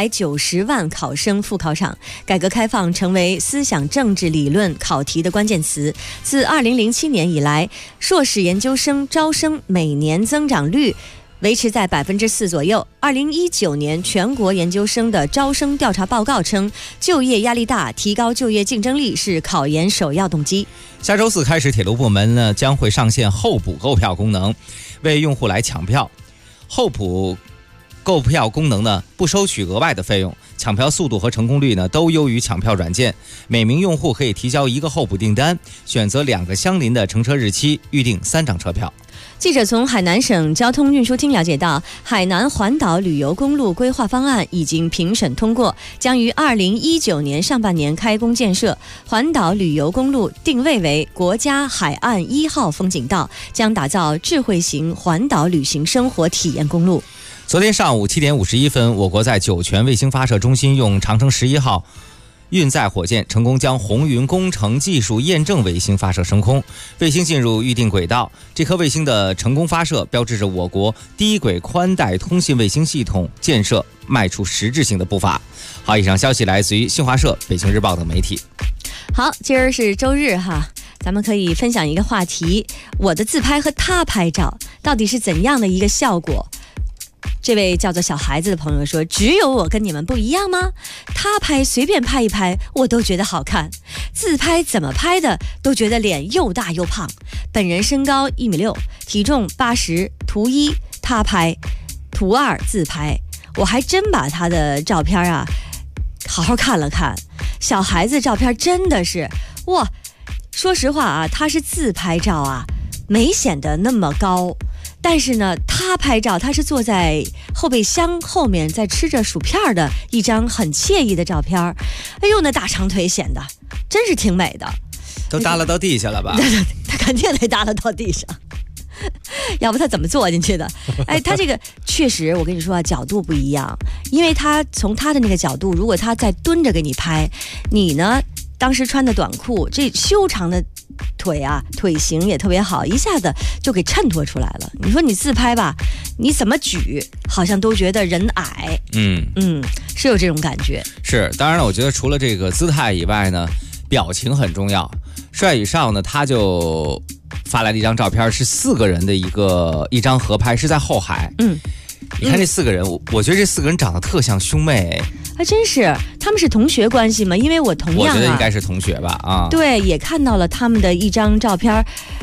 290万考生赴考场。改革开放成为思想政治理论考题的关键词。自2007年以来，硕士研究生招生每年增长率维持在4%左右。2019年全国研究生的招生调查报告称，就业压力大，提高就业竞争力是考研首要动机。 下周4开始，铁路部门呢将会上线候补购票功能，为用户来抢票。候补购票功能呢不收取额外的费用，抢票速度和成功率呢都优于抢票软件。每名用户可以提交1个候补订单，选择2个相邻的乘车日期，预订3张车票。 记者从海南省交通运输厅了解到，海南环岛旅游公路规划方案已经评审通过，将于2019年上半年开工建设。环岛旅游公路定位为国家海岸1号风景道，将打造智慧型环岛旅行生活体验公路。 昨天上午7点51分，我国在酒泉卫星发射中心用长征11号运载火箭成功将红云工程技术验证卫星发射升空，卫星进入预定轨道。这颗卫星的成功发射，标志着我国低轨宽带通信卫星系统建设迈出实质性的步伐。好，以上消息来自于新华社、北京日报等媒体。 好，今儿是周日哈，咱们可以分享一个话题：我的自拍和他拍照到底是怎样的一个效果？这位叫做小孩子的朋友说，只有我跟你们不一样吗？他拍随便拍一拍我都觉得好看，自拍怎么拍的都觉得脸又大又胖。本人身高1.6米，体重80，图1他拍，图2自拍。我还真把他的照片啊好好看了看，小孩子照片真的是哇，说实话啊，他是自拍照啊，没显得那么高。但是呢，他拍照，他是坐在后备箱后面在吃着薯片的一张很惬意的照片。哎呦，那大长腿显得真是挺美的， 都耷拉到地下了吧？ 他肯定得耷拉到地上，要不他怎么坐进去的？哎，他这个确实，我跟你说啊，角度不一样，因为他从他的那个角度，如果他在蹲着给你拍，你呢当时穿的短裤，这修长的腿啊，腿型也特别好，一下子就给衬托出来了。你说你自拍吧，你怎么举好像都觉得人矮。是有这种感觉。是， 当然了，我觉得除了这个姿态以外呢，表情很重要。帅宇少呢，他就发来了一张照片，是4个人的一张合拍，是在后海。你看这4个人，我觉得这4个人长得特像兄妹。 还真是，他们是同学关系吗？因为我同样我觉得应该是同学吧。啊， 对，也看到了他们的一张照片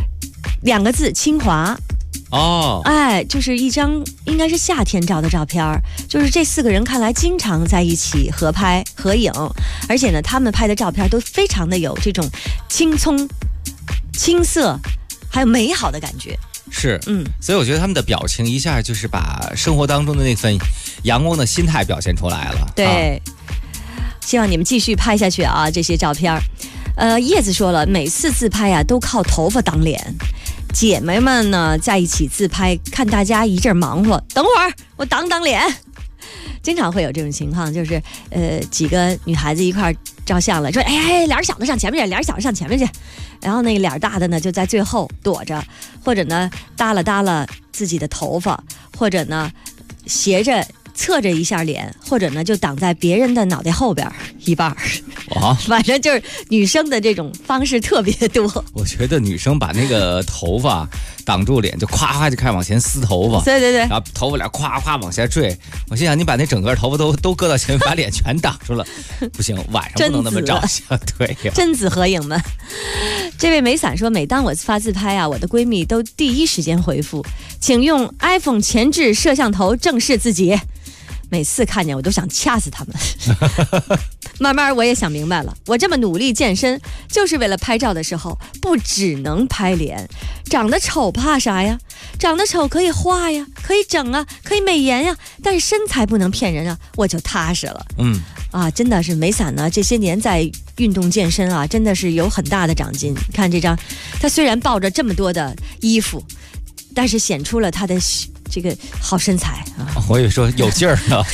，2个字清华。 哦， 哎，就是一张应该是夏天照的照片，就是这4个人看来经常在一起合拍合影，而且呢，他们拍的照片都非常的有这种青葱、青涩，还有美好的感觉。 是，所以我觉得他们的表情一下就是把生活当中的那份阳光的心态表现出来了。 对，希望你们继续拍下去啊，这些照片。叶子说了，每次自拍啊都靠头发挡脸，姐妹们呢在一起自拍，看大家一阵忙活，等会儿我挡脸。经常会有这种情况，就是几个女孩子一块照相了，说哎，脸小的上前面去，脸小的上前面去，然后那个脸大的呢就在最后躲着，或者呢耷拉自己的头发，或者呢斜着侧着一下脸，或者呢就挡在别人的脑袋后边一半。反正就是女生的这种方式特别多。 我觉得女生把那个头发挡住脸，就夸夸就开始往前撕头发， 对， 然后头发脸夸夸往下坠。我心想，你把那整个头发都搁到前面，把脸全挡住了，不行，晚上不能那么照相。对呀， 贞子合影们。这位美伞说，每当我发自拍啊，我的闺蜜都第一时间回复， 请用 iPhone 前置摄像头正视自己。每次看见我都想掐死他们。慢慢我也想明白了，我这么努力健身，就是为了拍照的时候不只能拍脸，长得丑怕啥呀？长得丑可以画呀，可以整啊，可以美颜呀，但是身材不能骗人啊，我就踏实了。真的是梅伞呢，这些年在运动健身啊，真的是有很大的长进。看这张，他虽然抱着这么多的衣服，但是显出了他的这个好身材啊！ 我以为说有劲儿呢。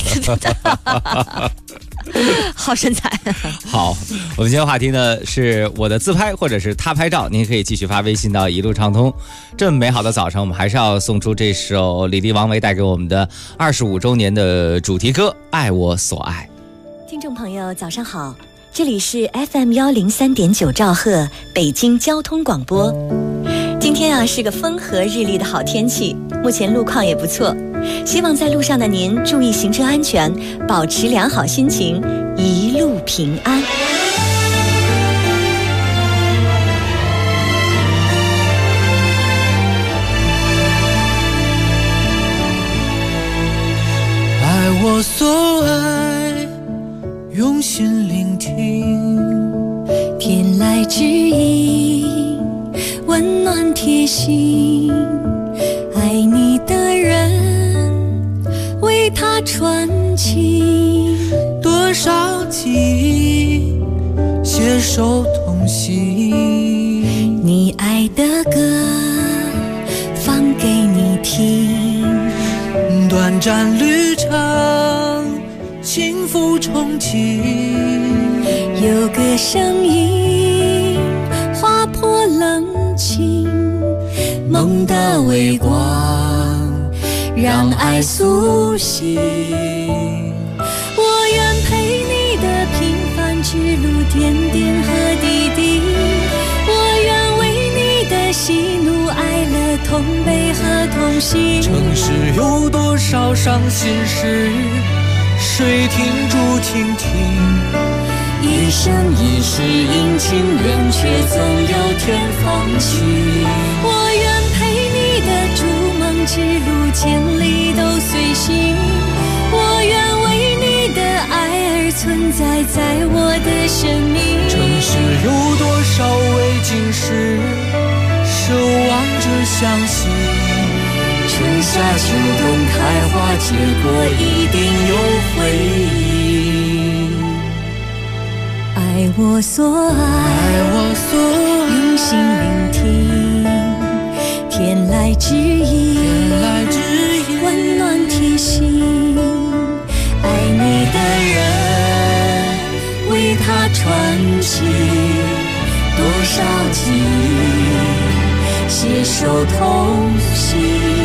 好身材。 好，我们今天话题呢是我的自拍或者是他拍照，您可以继续发微信到一路畅通。这么美好的早晨，我们还是要送出这首李丽王维带给我们的25周年的主题歌《爱我所爱》。 听众朋友早上好，这里是 FM103.9兆赫北京交通广播。今天啊是个风和日丽的好天气，目前路况也不错，希望在路上的您注意行车安全，保持良好心情，一路平安。 爱我所爱，用心聆听， 天籁之音，温暖贴心，爱你的人为他传情， 多少记忆携手同行， 你爱的歌放给你听， 短暂旅程幸福憧憬， 有个声音划破冷清，梦的微光让爱苏醒，我愿陪你的平凡之路点点和滴滴，我愿为你的喜怒哀乐同悲和同行， 城市有多少伤心事，谁停住倾听， 一生一世阴晴圆缺总有天放晴，我愿陪你的逐梦之路千里都随行，我愿为你的爱而存在在我的生命， 城市有多少未经事，守望着相信， 春夏秋冬开花结果一定有回应，爱我所爱，用心聆听，天籁之音，温暖贴心，爱你的人为他传情，多少记忆携手同行，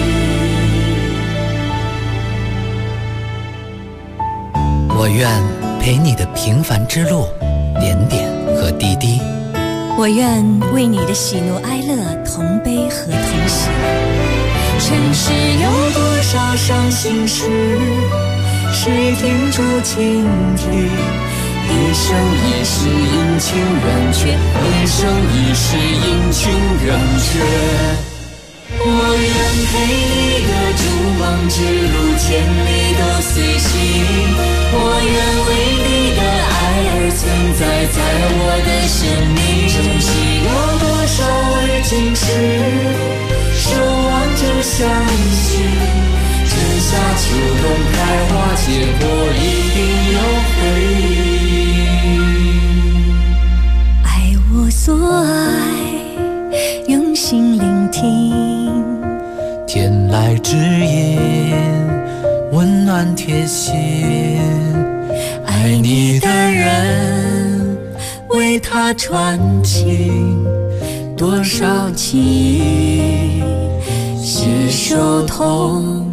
我愿陪你的平凡之路点点和滴滴， 我愿为你的喜怒哀乐同悲和同喜，尘世有多少伤心事，谁停住倾听，一生一世阴晴圆缺，一生一世阴晴圆缺，我愿陪你的逐梦之路千里都随行，我愿为你的爱而存在在我的生命，城市有多少未经事，守望着相信，春夏秋冬开花结果一定有回应，爱我所爱，用心聆听， 天籁之音，温暖贴心，爱你的人为他传情，多少记忆携手同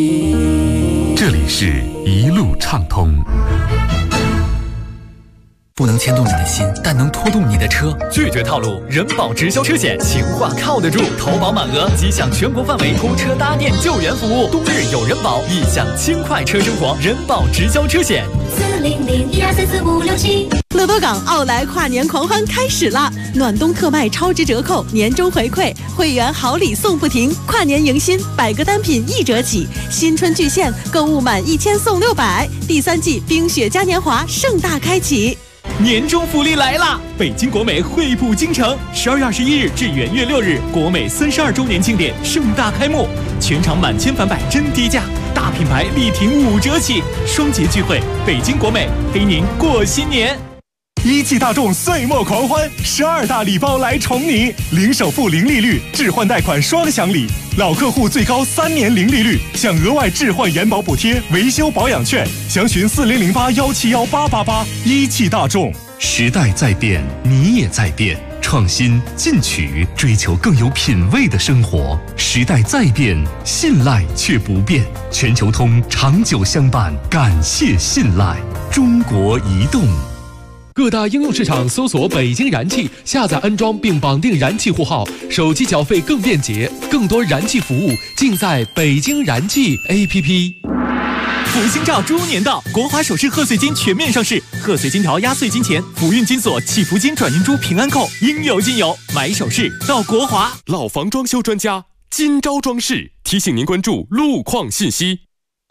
行。 这里是一路畅通。 不能牵动你的心，但能拖动你的车。拒绝套路，人保直销车险，情话靠得住。淘宝满额即享全国范围拖车搭店救援服务，冬日有人保，一享轻快车生活。人保直销车险 400-1244-567。 乐多港奥莱跨年狂欢开始啦！暖冬特卖超值折扣，年终回馈，会员好礼送不停，跨年迎新，100个单品1折起，新春巨献，购物满1000送600，第3季冰雪嘉年华盛大开启。 年终福利来啦！北京国美惠普京城，12月21日至元月6日，国美32周年庆典盛大开幕，全场满千返百真低价，大品牌力挺5折起，双节聚会，北京国美陪您过新年。 一汽大众岁末狂欢，12大礼包来宠你，零首付零利率，置换贷款双享礼，老客户最高3年零利率，享额外置换延保补贴、维修保养券，详询4008171888。一汽大众。 时代在变，你也在变，创新进取，追求更有品味的生活。时代在变，信赖却不变。全球通长久相伴，感谢信赖。中国移动。 各大应用市场搜索北京燃气，下载安装并绑定燃气户号，手机缴费更便捷，更多燃气服务尽在北京燃气 APP。 福星照猪年到，国华首饰贺岁金全面上市，贺岁金条压岁金钱、福运金锁、祈福金转运珠平安扣应有尽有，买首饰到国华。 老房装修专家金招装饰提醒您关注路况信息。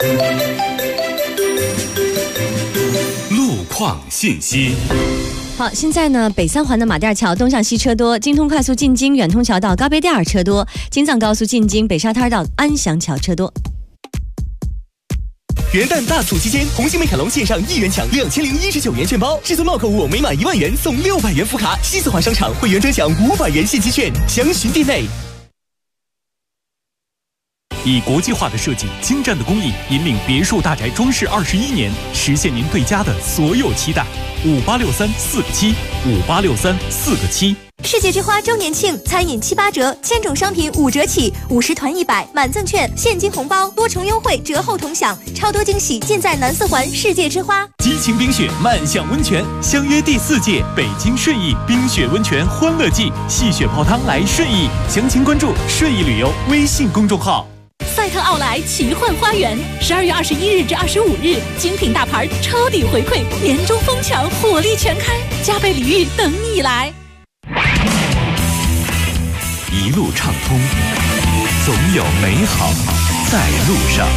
路况信息。 好，现在呢，北三环的马甸桥东向西车多，京通快速进京远通桥到高碑店车多，京藏高速进京北沙滩到安祥桥车多。 元旦大促期间，红星美凯龙线上1元抢2019元券包，至尊帽购物每满1万元送600元福卡，西四环商场会员专享500元现金券，详询店内。 以国际化的设计、精湛的工艺，引领别墅大宅装饰21年，实现您对家的所有期待。5863-4个7，5863-4个7。 世界之花周年庆，餐饮7、8折，1000种商品5折起，50团100，满赠券，现金红包，多重优惠，折后同享，超多惊喜尽在南四环世界之花。 激情冰雪，漫向温泉，相约第4届北京顺义冰雪温泉欢乐季，戏雪泡汤来顺义，详情关注顺义旅游微信公众号。 赛特奥莱奇幻花园，12月21日至25日，精品大牌超抵回馈，年终疯抢，火力全开，加倍礼遇等你来。 一路畅通，总有美好在路上。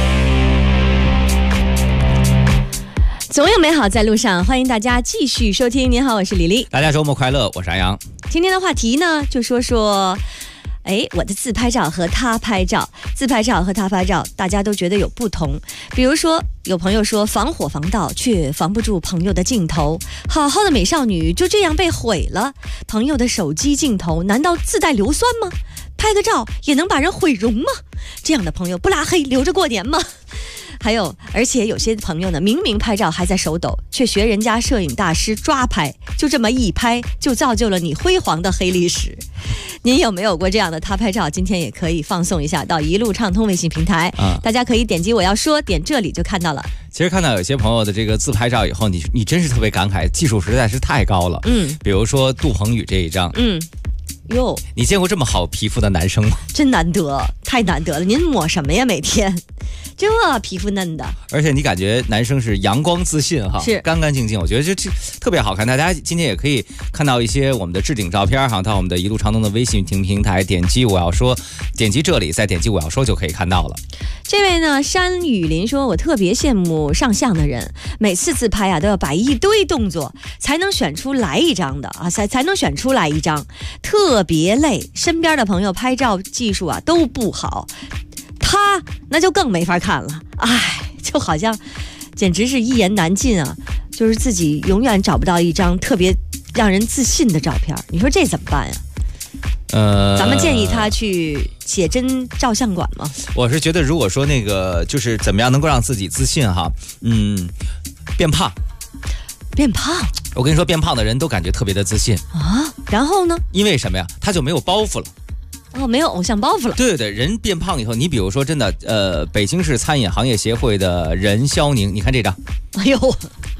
总有美好在路上，欢迎大家继续收听。您好，我是李丽。 大家周末快乐，我是安阳。 今天的话题呢，就说说我的自拍照和他拍照，自拍照和他拍照，大家都觉得有不同。比如说，有朋友说防火防盗，却防不住朋友的镜头。好好的美少女就这样被毁了。朋友的手机镜头难道自带硫酸吗？拍个照也能把人毁容吗？这样的朋友不拉黑留着过年吗？还有，而且有些朋友呢，明明拍照还在手抖，却学人家摄影大师抓拍，就这么一拍，就造就了你辉煌的黑历史。您有没有过这样的他拍照？今天也可以放送一下到一路畅通微信平台，大家可以点击我要说，点这里就看到了。 其实看到有些朋友的这个自拍照以后，你真是特别感慨，技术实在是太高了。比如说杜鹏宇这一张， 哟， 你见过这么好皮肤的男生吗？ 真难得，太难得了。您抹什么呀？每天这皮肤嫩的， 而且你感觉男生是阳光自信哈， 是干干净净，我觉得这特别好看。大家今天也可以看到一些我们的置顶照片哈，到我们的一路畅通的微信平台，点击我要说，点击这里，再点击我要说就可以看到了。 这位呢，山雨林说，我特别羡慕上相的人，每次自拍都要摆一堆动作才能选出来一张的才能选出来一张，特别累。身边的朋友拍照技术都不好，他那就更没法看了，就好像简直是一言难尽啊！就是自己永远找不到一张特别让人自信的照片，你说这怎么办呀？咱们建议他去写真照相馆吗？ 我是觉得，如果说那个就是怎么样能够让自己自信哈，变胖。我跟你说，变胖的人都感觉特别的自信啊。然后呢？ 因为什么呀？他就没有包袱了。 没有偶像包袱了。 对对对，人变胖以后，你比如说真的，北京市餐饮行业协会的任肖宁，你看这张， 哎呦，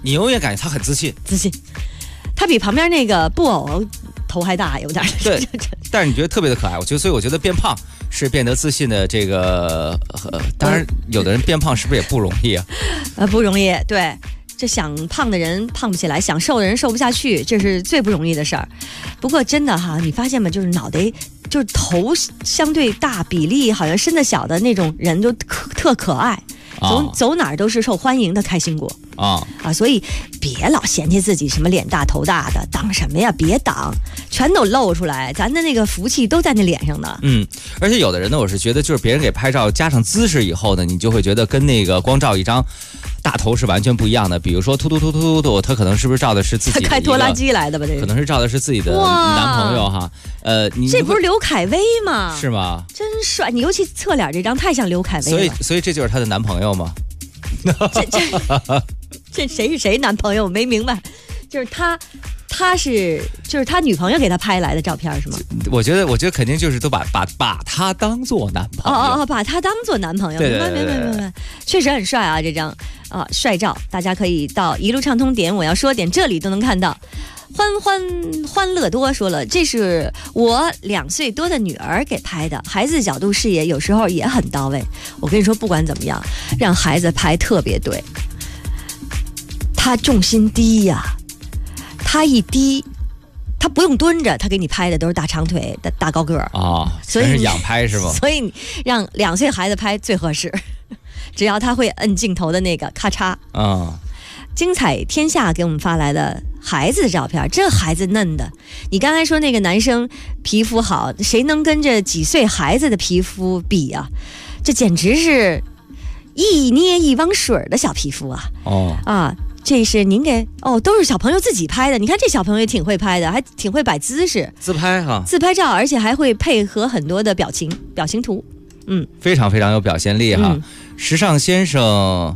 你永远感觉他很自信， 他比旁边那个布偶头还大，有点。 对，但是你觉得特别的可爱。所以我觉得变胖是变得自信的这个，当然有的人变胖是不是也不容易啊？ 不容易，对。这想胖的人胖不起来，想瘦的人瘦不下去，这是最不容易的事儿。不过真的哈，你发现吗？就是脑袋，就是头相对大，比例好像身子小的那种人都特可爱，走哪儿都是受欢迎的开心果啊！所以别老嫌弃自己什么脸大头大的，挡什么呀？别挡，全都露出来，咱的那个福气都在那脸上呢。 而且有的人呢，我是觉得就是别人给拍照加上姿势以后呢，你就会觉得跟那个光照一张大头是完全不一样的。比如说突，他可能是不是照的是自己的？ 开拖拉机来的吧？这个可能是照的是自己的男朋友哈。 这不是刘恺威吗？ 是吗？ 真帅！你尤其侧脸这张太像刘恺威了。 所以这就是她的男朋友吗？ 这谁是谁男朋友？我没明白。就是就是他女朋友给他拍来的照片是吗？ 我觉得肯定就是都把他当做男朋友。 把他当做男朋友。明白。确实很帅啊，这张帅照，大家可以到一路畅通点我要说点这里都能看到。欢乐多说了，这是我2岁多的女儿给拍的，孩子角度视野有时候也很到位。我跟你说，不管怎么样，让孩子拍特别对。他重心低呀，他一低，他不用蹲着，他给你拍的都是大长腿的大高个儿所以是仰拍是吗？ 所以你让2岁孩子拍最合适，只要他会摁镜头的那个咔嚓精彩天下给我们发来的孩子的照片，这孩子嫩的。你刚才说那个男生皮肤好，谁能跟这几岁孩子的皮肤比啊？这简直是一捏一汪水的小皮肤啊！这是您给都是小朋友自己拍的。你看这小朋友也挺会拍的，还挺会摆姿势， 自拍自拍照，而且还会配合很多的表情图， 非常非常有表现力哈。时尚先生，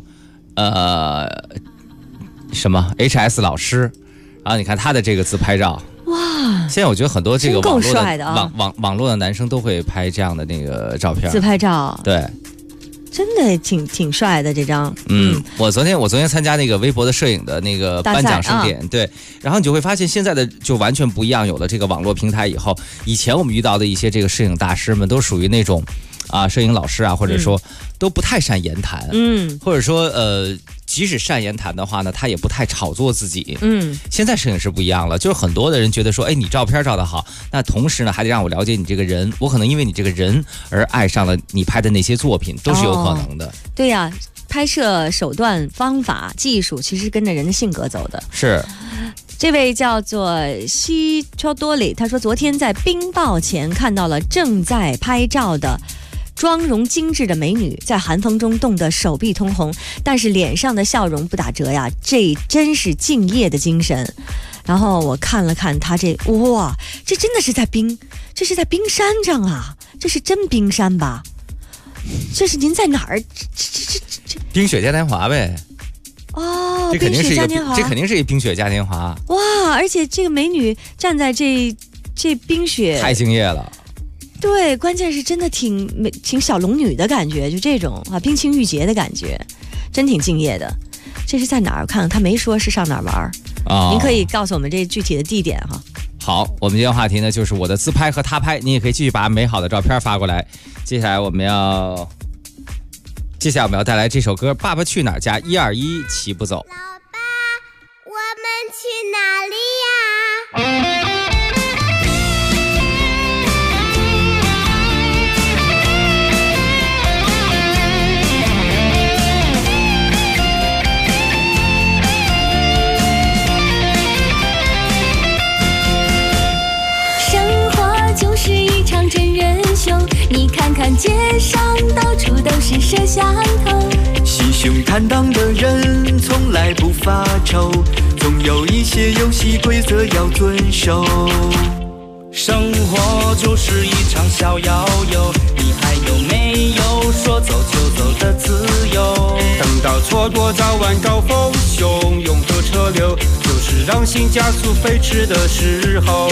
什么 HS 老师你看他的这个自拍照，哇！现在我觉得很多这个网络的男生都会拍这样的那个照片， 自拍照， 对。 真的挺帅的这张。 我昨天参加那个微博的摄影的那个颁奖盛典，对，然后你就会发现现在的就完全不一样，有了这个网络平台以后，以前我们遇到的一些这个摄影大师们都属于那种摄影老师或者说都不太善言谈，或者说即使善言谈的话呢，他也不太炒作自己。现在摄影师不一样了，就是很多的人觉得说，你照片照得好，那同时呢还得让我了解你这个人，我可能因为你这个人而爱上了你拍的那些作品，都是有可能的。 对呀，拍摄手段、方法、技术，其实跟着人的性格走的。 是。 这位叫做西超多里，他说昨天在冰雹前看到了正在拍照的妆容精致的美女，在寒风中冻得手臂通红，但是脸上的笑容不打折呀，这真是敬业的精神。然后我看了看他这，哇，这真的是这是在冰山上啊，这是真冰山吧？这是您在哪儿？这冰雪嘉年华呗。这肯定是一冰雪嘉年华。 哇，而且这个美女站在这冰雪， 太敬业了。 对，关键是真的挺小龙女的感觉，就这种冰清玉洁的感觉，真挺敬业的。这是在哪儿？我看看他没说是上哪儿玩您可以告诉我们这具体的地点哈。 好，我们今天话题呢就是我的自拍和他拍，你也可以继续把美好的照片发过来。接下来我们要带来这首歌《爸爸去哪儿》加121齐步走。 老爸，我们去哪里呀？ 是一场真人秀，你看看街上到处都是摄像头， 心胸坦荡的人从来不发愁，总有一些游戏规则要遵守。生活就是一场小摇游，你还有没有说走就走的自由？等到错过早晚高峰，汹涌的车流，就是让心加速飞驰的时候。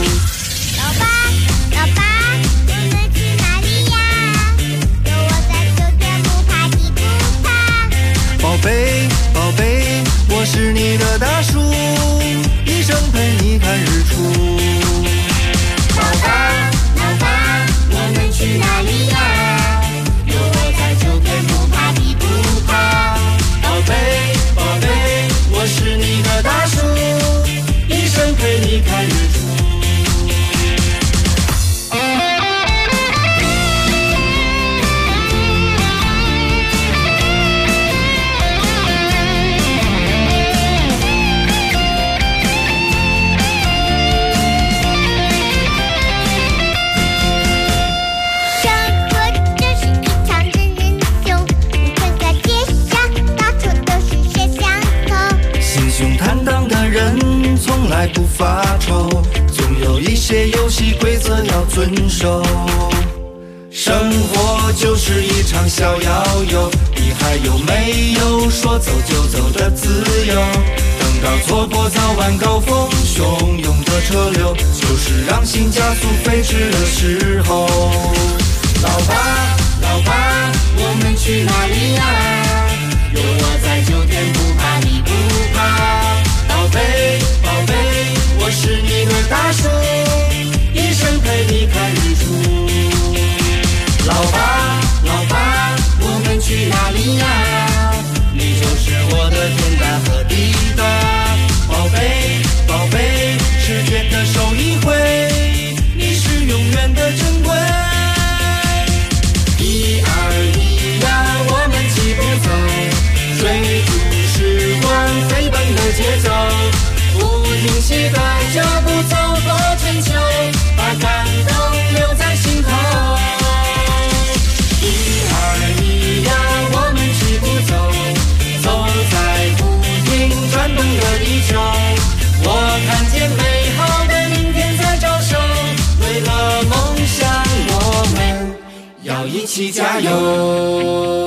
老爸，我们去哪里呀？有我在就绝不怕地不怕。 宝贝，我是你些游戏规则要遵守。生活就是一场小摇游，你还有没有说走就走的自由？等到错过早晚高峰汹涌的车流，就是让心加速飞驰的时候。老爸，老爸，我们去哪里呀？有我在酒店，不怕你不怕。宝贝，宝贝，我是你的大叔，一生陪你看日出。老爸，老爸，我们去哪里呀？你就是我的天大和地大。宝贝，宝贝，时间的手一挥，你是永远的珍贵。1、2、1呀，我们齐步走，追逐时光飞奔的节奏，不停息的脚步走过春秋，把感动留在心头。1、2、1呀，我们齐步走，走在不停转动的地球。我看见美好的明天在招手，为了梦想，我们要一起加油。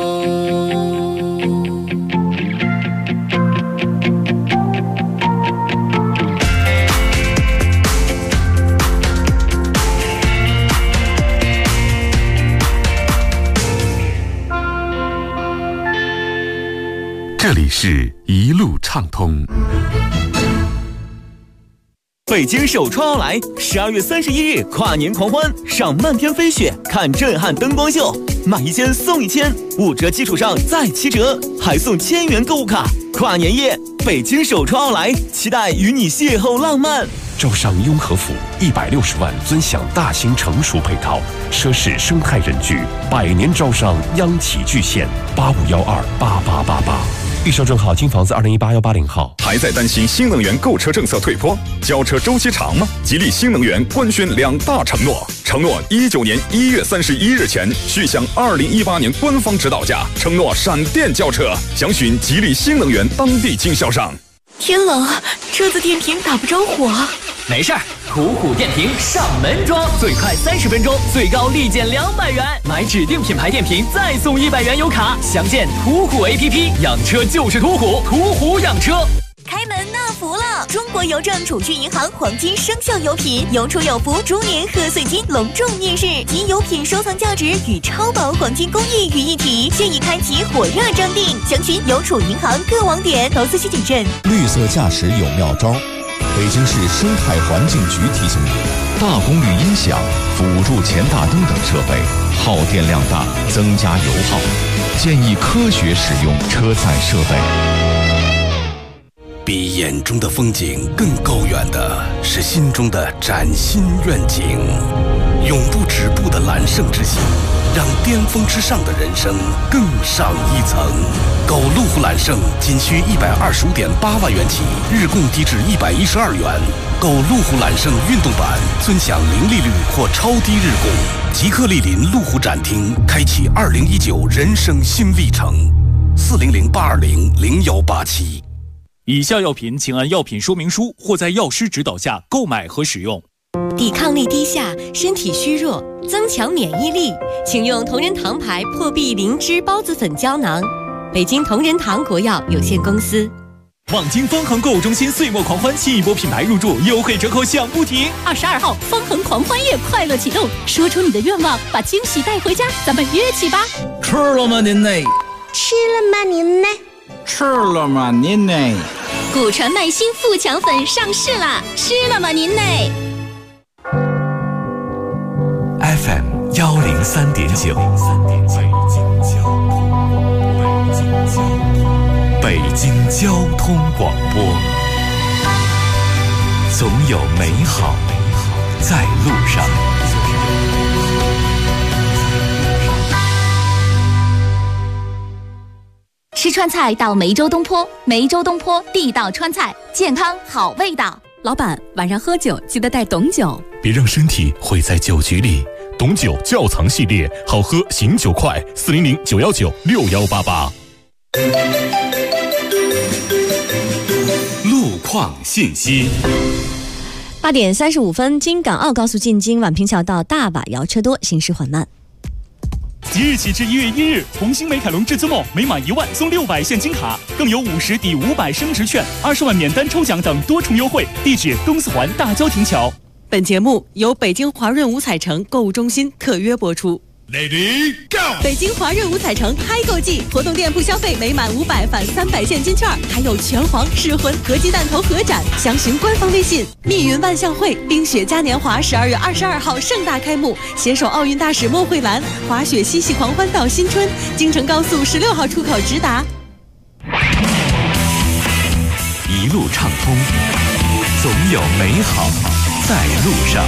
这里是一路畅通。 北京首创奥莱，12月31日跨年狂欢，赏漫天飞雪，看震撼灯光秀，买1000送1000，5折基础上再7折，还送1000元购物卡。跨年夜，北京首创奥莱，期待与你邂逅浪漫。 招商雍和府160万尊享大型成熟配套，奢侈生态人居，100年招商央企巨献，85128888。预售证号金房子2018-180号。 还在担心新能源购车政策退坡、交车周期长吗？吉利新能源官宣2大承诺：承诺19年1月31日前续享2018年官方指导价，承诺闪电交车。详询吉利新能源当地经销商。 天冷，车子电瓶打不着火。 没事儿，途虎电瓶上门装，最快30分钟，最高立减200元。买指定品牌电瓶再送100元油卡。详见途虎 APP， 养车就是途虎，途虎养车。 开门纳福了！中国邮政储蓄银行黄金生肖油品，有储有福猪年贺岁金隆重面世，集油品收藏价值与超薄黄金工艺于一体，现已开启火热征订，详询邮储银行各网点。投资需谨慎。 绿色驾驶有妙招，北京市生态环境局提醒你：大功率音响、辅助前大灯等设备耗电量大，增加油耗，建议科学使用车载设备。 比眼中的风景更高远的是心中的崭新愿景，永不止步的揽胜之心，让巅峰之上的人生更上一层。购路虎揽胜仅需125.8万元起，日供低至112元。购路虎揽胜运动版，尊享零利率或超低日供。即刻莅临路虎展厅，开启2019人生新历程。400-820-0187。 以下药品请按药品说明书或在药师指导下购买和使用。 抵抗力低下，身体虚弱，增强免疫力，请用同仁堂牌破壁灵芝孢子粉胶囊。北京同仁堂国药有限公司。 望京方恒购物中心岁末狂欢，新一波品牌入驻，优惠折扣响不停。 22号方恒狂欢夜快乐启动，说出你的愿望，把惊喜带回家，咱们约起吧。 吃了吗您呢？ 吃了吗您呢？ 吃了吗您呢？ 古传麦新富强粉上市啦，吃了吗您呢 ？FM 103.9，北京交通广播，总有美好在路上。 吃川菜到梅州东坡，梅州东坡地道川菜，健康好味道。 老板，晚上喝酒记得带董酒， 别让身体毁在酒局里。董酒窖藏系列，好喝醒酒快，400-919-6188。 路况信息。 8点35分，经港澳高速进京宛平桥到大把摇车多，行驶缓慢。 即日起至1月1日，红星美凯龙至尊梦每满1万送600现金卡，更有50抵500升值券、20万免单抽奖等多重优惠。地址：东四环大郊亭桥。 本节目由北京华润五彩城购物中心特约播出。 Lady Go！ 北京华润五彩城嗨购季活动，店铺消费每满500返300现金券，还有拳皇、噬魂、合击弹头合展，详询官方微信。密云万象汇冰雪嘉年华12月22号盛大开幕，携手奥运大使莫慧兰，滑雪嬉戏狂欢到新春，京承高速16号出口直达。 一路畅通，总有美好在路上。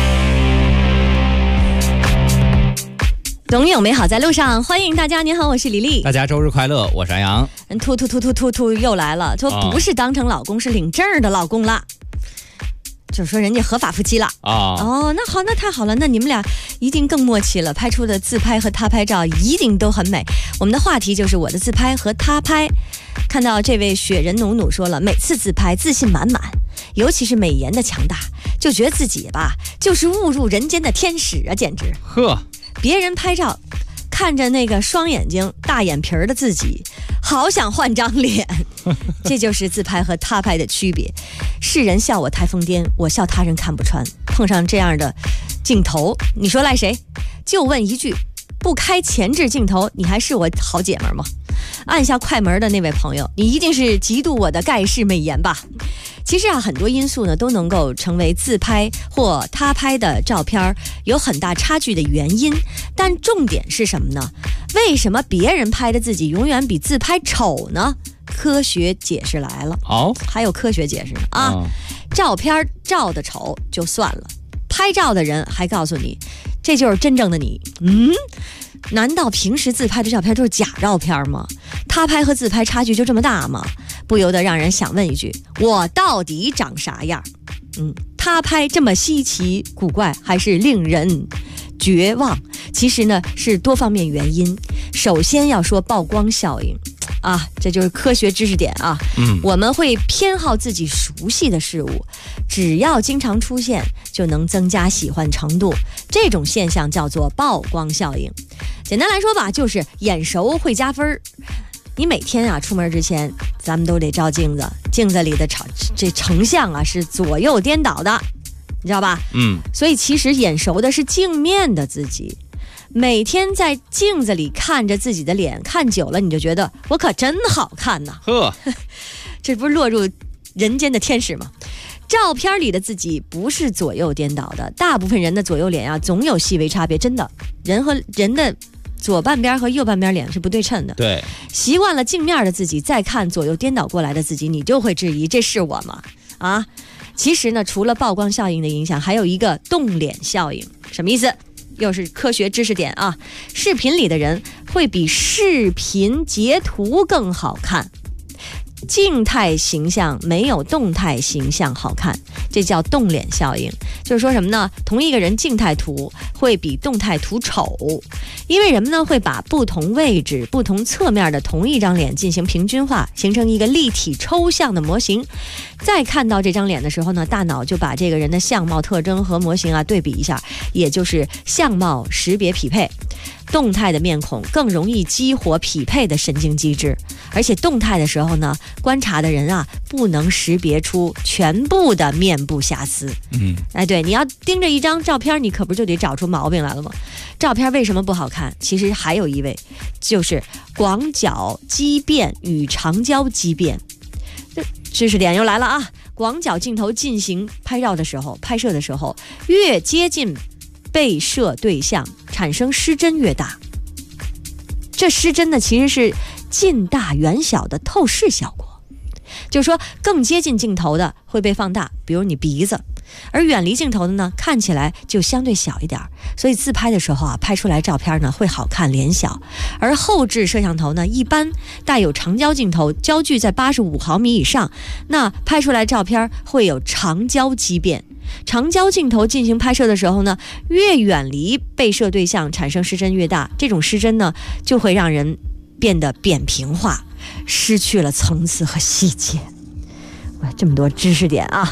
总有美好在路上，欢迎大家。您好，我是李丽。 大家周日快乐，我是安阳。 突又来了，说不是当成老公，是领证的老公了。就是说人家合法夫妻了那好，那太好了，那你们俩一定更默契了，拍出的自拍和他拍照一定都很美。我们的话题就是我的自拍和他拍。看到这位雪人努努说了，每次自拍自信满满，尤其是美颜的强大，就觉得自己吧就是误入人间的天使啊，简直呵。 别人拍照看着那个双眼睛大眼皮的自己，好想换张脸。这就是自拍和他拍的区别。世人笑我太疯癫，我笑他人看不穿。碰上这样的镜头，你说赖谁？就问一句，不开前置镜头，你还是我好姐们吗？按下快门的那位朋友，你一定是嫉妒我的盖世美颜吧？其实很多因素呢都能够成为自拍或他拍的照片有很大差距的原因，但重点是什么呢？为什么别人拍的自己永远比自拍丑呢？科学解释来了。还有科学解释呢照片照的丑就算了，拍照的人还告诉你这就是真正的你。难道平时自拍的照片都是假照片吗？他拍和自拍差距就这么大吗？不由得让人想问一句，我到底长啥样？他拍这么稀奇古怪，还是令人绝望？其实呢是多方面原因。首先要说曝光效应这就是科学知识点我们会偏好自己熟悉的事物，只要经常出现就能增加喜欢程度，这种现象叫做曝光效应。简单来说吧，就是眼熟会加分。你每天出门之前咱们都得照镜子，镜子里的这成像是左右颠倒的，你知道吧？所以其实眼熟的是镜面的自己。每天在镜子里看着自己的脸，看久了你就觉得我可真好看呐。这不是落入人间的天使吗？照片里的自己不是左右颠倒的，大部分人的左右脸总有细微差别，真的，人和人的左半边和右半边脸是不对称的。 对， 习惯了镜面的自己，再看左右颠倒过来的自己，你就会质疑这是我吗？其实呢，除了曝光效应的影响，还有一个动脸效应。什么意思？又是科学知识点视频里的人会比视频截图更好看，静态形象没有动态形象好看，这叫动脸效应。就是说什么呢？同一个人静态图会比动态图丑，因为人们呢会把不同位置、不同侧面的同一张脸进行平均化，形成一个立体抽象的模型。再看到这张脸的时候呢，大脑就把这个人的相貌特征和模型对比一下，也就是相貌识别匹配。动态的面孔更容易激活匹配的神经机制，而且动态的时候呢，观察的人不能识别出全部的面部瑕疵。对，你要盯着一张照片，你可不就得找出毛病来了吗？照片为什么不好看？其实还有一位，就是广角畸变与长焦畸变。知识点又来了广角镜头进行拍摄的时候，越接近被摄对象，产生失真越大。这失真呢，其实是近大远小的透视效果，就是说更接近镜头的会被放大，比如你鼻子，而远离镜头的呢，看起来就相对小一点。所以自拍的时候拍出来照片呢会好看脸小。而后置摄像头呢，一般带有长焦镜头，焦距在85毫米以上，那拍出来照片会有长焦畸变。长焦镜头进行拍摄的时候呢，越远离被摄对象，产生失真越大。这种失真呢，就会让人变得扁平化，失去了层次和细节。哇，这么多知识点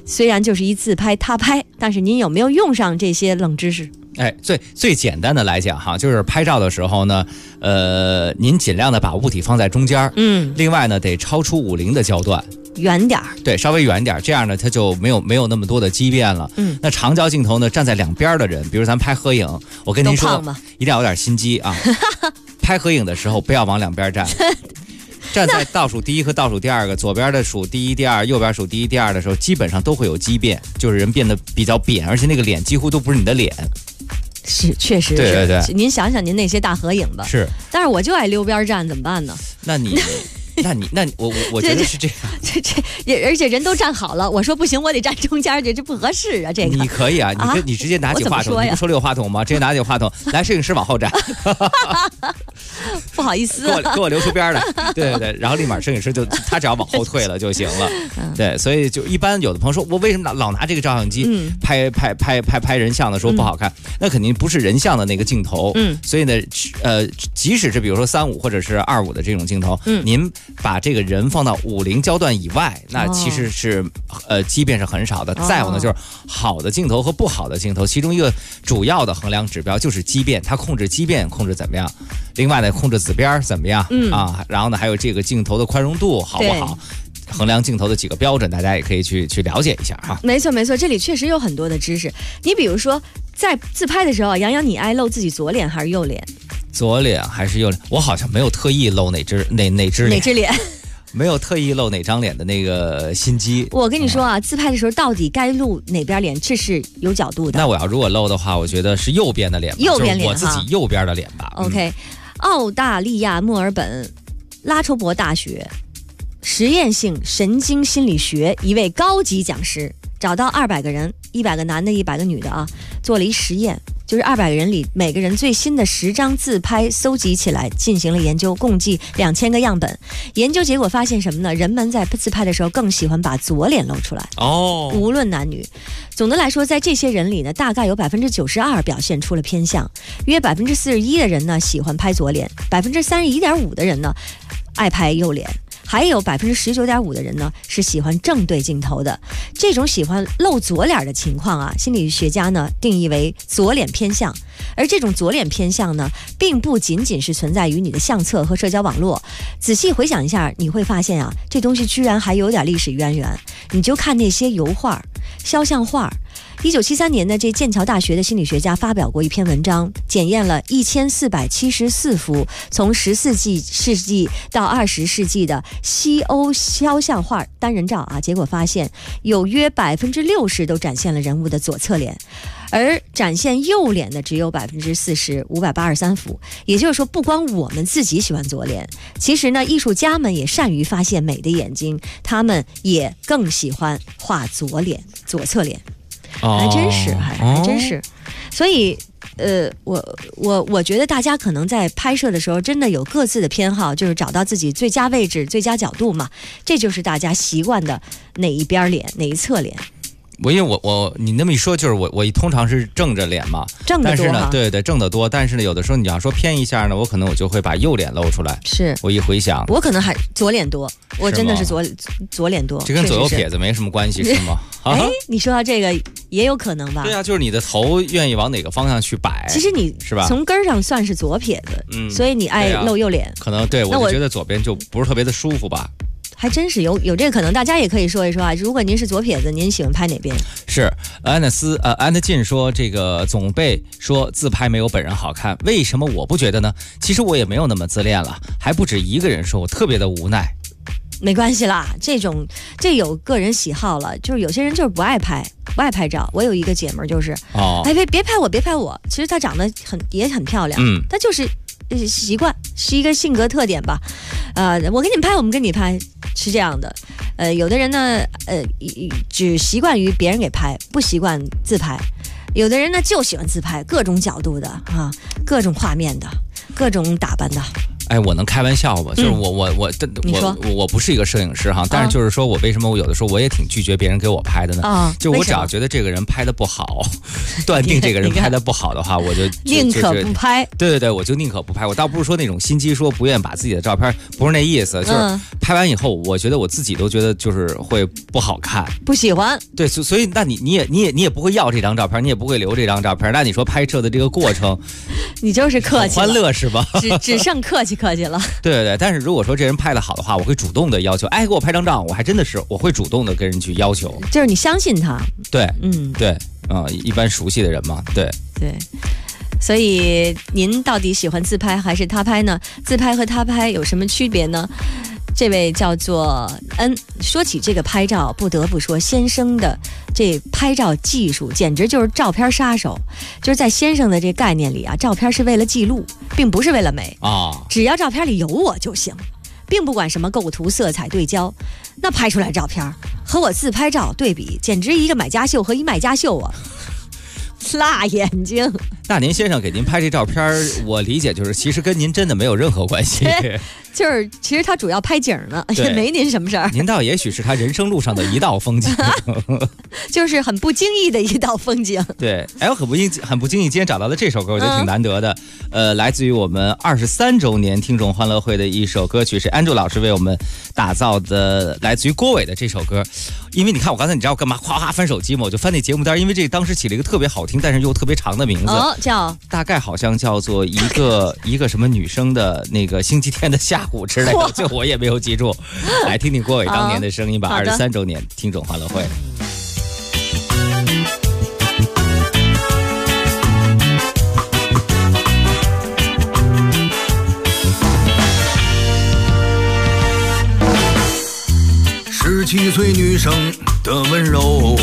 虽然就是一自拍他拍，但是您有没有用上这些冷知识？ 最简单的来讲哈，就是拍照的时候呢，您尽量的把物体放在中间，另外呢得超出50的焦段， 远点儿， 对，稍微远点儿，这样呢它就没有那么多的畸变了。那长焦镜头呢，站在两边的人，比如咱拍合影，我跟您说，一定要有点心机啊，拍合影的时候不要往两边站。站在倒数第一和倒数第二个，左边的数第一、第二，右边数第一、第二的时候，基本上都会有畸变，就是人变得比较扁，而且那个脸几乎都不是你的脸。 是，确实是。 对对对， 您想想您那些大合影吧。 是。 但是我就爱溜边站，怎么办呢？ 那你我觉得是这样。 而且人都站好了，我说不行，我得站中间，这不合适啊。这个你可以啊，你直接拿起话筒，你不说溜话筒吗？直接拿起话筒，来，摄影师往后站。 不好意思， 给我留出边来。对对对，然后立马摄影师就他只要往后退了就行了。对，所以就一般有的朋友说，我为什么老拿这个照相机拍人像的时候不好看？那肯定不是人像的那个镜头。所以呢，即使是比如说35或者是25的这种镜头，您把这个人放到50焦段以外，那其实是畸变是很少的。再有呢，就是好的镜头和不好的镜头，其中一个主要的衡量指标就是畸变，它控制畸变控制怎么样？另外呢，控制紫边怎么样？然后呢，还有这个镜头的宽容度好不好？衡量镜头的几个标准，大家也可以去了解一下哈。 没错没错，这里确实有很多的知识。你比如说，在自拍的时候，杨洋，你爱露自己左脸还是右脸？ 左脸还是右脸？我好像没有特意露哪只脸。没有特意露哪张脸的那个心机。 我跟你说啊，自拍的时候到底该露哪边脸，这是有角度的。 那我要如果露的话，我觉得是右边的脸吧， 右边脸， 就是我自己右边的脸吧。 OK，澳大利亚墨尔本拉筹伯大学实验性神经心理学一位高级讲师找到200个人，100个男的，100个女的啊，做了一实验。就是200个人里每个人最新的10张自拍搜集起来进行了研究，共计2000个样本。研究结果发现什么呢？人们在自拍的时候更喜欢把左脸露出来，无论男女。总的来说，在这些人里呢，大概有92%表现出了偏向，约41%的人呢喜欢拍左脸，31.5%的人呢爱拍右脸。还有19.5%的人呢是喜欢正对镜头的。这种喜欢露左脸的情况啊，心理学家呢定义为左脸偏向。而这种左脸偏向呢，并不仅仅是存在于你的相册和社交网络。仔细回想一下，你会发现啊，这东西居然还有点历史渊源。你就看那些油画、肖像画。1973年呢，这剑桥大学的心理学家发表过一篇文章，检验了1474幅从14世纪到20世纪的西欧肖像画单人照啊，结果发现有约60%都展现了人物的左侧脸，而展现右脸的只有40%，583幅。也就是说，不光我们自己喜欢左脸，其实呢，艺术家们也善于发现美的眼睛，他们也更喜欢画左侧脸。还真是，还真是。所以我觉得大家可能在拍摄的时候真的有各自的偏好，就是找到自己最佳位置、最佳角度嘛，这就是大家习惯的哪一边脸、哪一侧脸。 因为你那么一说，就是我通常是正着脸嘛， 正的多，但是呢，对，正的多，但是呢，有的时候你要说偏一下呢，我可能就会把右脸露出来。 是， 我一回想， 我可能还左脸多，我真的是左脸多。 这跟左右撇子没什么关系是吗？ 你说到这个也有可能吧？ 对啊，就是你的头愿意往哪个方向去摆。 其实你是吧？ 从根儿上算是左撇子，所以你爱露右脸。 可能对，我就觉得左边就不是特别的舒服吧。 还真是有这个可能，大家也可以说一说啊。如果您是左撇子，您喜欢拍哪边？ 是安德进说，这个总被说自拍没有本人好看，为什么我不觉得呢？其实我也没有那么自恋了，还不止一个人说，我特别的无奈。 没关系啦，这有个人喜好了，就是有些人就是不爱拍照。我有一个姐们儿就是，别拍我，其实她长得也很漂亮，她就是习惯，是一个性格特点吧。我给你拍，我们跟你拍，是这样的。有的人呢，只习惯于别人给拍，不习惯自拍。有的人呢就喜欢自拍，各种角度的啊，各种画面的，各种打扮的。 哎，我能开玩笑吗？就是我不是一个摄影师哈，但是就是说我为什么我有的时候我也挺拒绝别人给我拍的呢？就我只要觉得这个人拍的不好，断定这个人拍的不好的话，我就宁可不拍。 对，我就宁可不拍。我倒不是说那种心机说不愿意把自己的照片，不是那意思，就是拍完以后，我觉得我自己都觉得就是会不好看， 不喜欢。 对，所以那你也不会要这张照片，你也不会留这张照片。那你说拍摄的这个过程， 你就是客气了， 欢乐是吧？ 只剩客气了。 对，但是如果说这人拍的好的话，我会主动的要求，哎，给我拍张照，我还真的是我会主动的跟人去要求， 就是你相信他。 对，对，一般熟悉的人嘛，对。 所以您到底喜欢自拍还是他拍呢？自拍和他拍有什么区别呢？这位叫做说起这个拍照，不得不说先生的这拍照技术简直就是照片杀手。就是在先生的这概念里啊，照片是为了记录，并不是为了美啊。只要照片里有我就行，并不管什么构图、色彩对焦。那拍出来照片和我自拍照对比，简直一个买家秀和一卖家秀啊！辣眼睛。 那您先生给您拍这照片，我理解就是其实跟您真的没有任何关系。 就是其实他主要拍景呢，也没您什么事儿。 您倒也许是他人生路上的一道风景， 就是很不经意的一道风景。 对，哎，我很不经意，今天找到了这首歌，我觉得挺难得的。来自于我们23周年听众欢乐会的一首歌曲，是Andrew老师为我们打造的，来自于郭伟的这首歌。因为你看我刚才你知道我干嘛哗哗翻手机吗？我就翻那节目单，因为这当时起了一个特别好听但是又特别长的名字， 叫大概好像叫做一个什么女生的那个星期天的下午之类的，这我也没有记住。来听听郭伟当年的声音吧。23周年听众欢乐会。 17岁女生的温柔，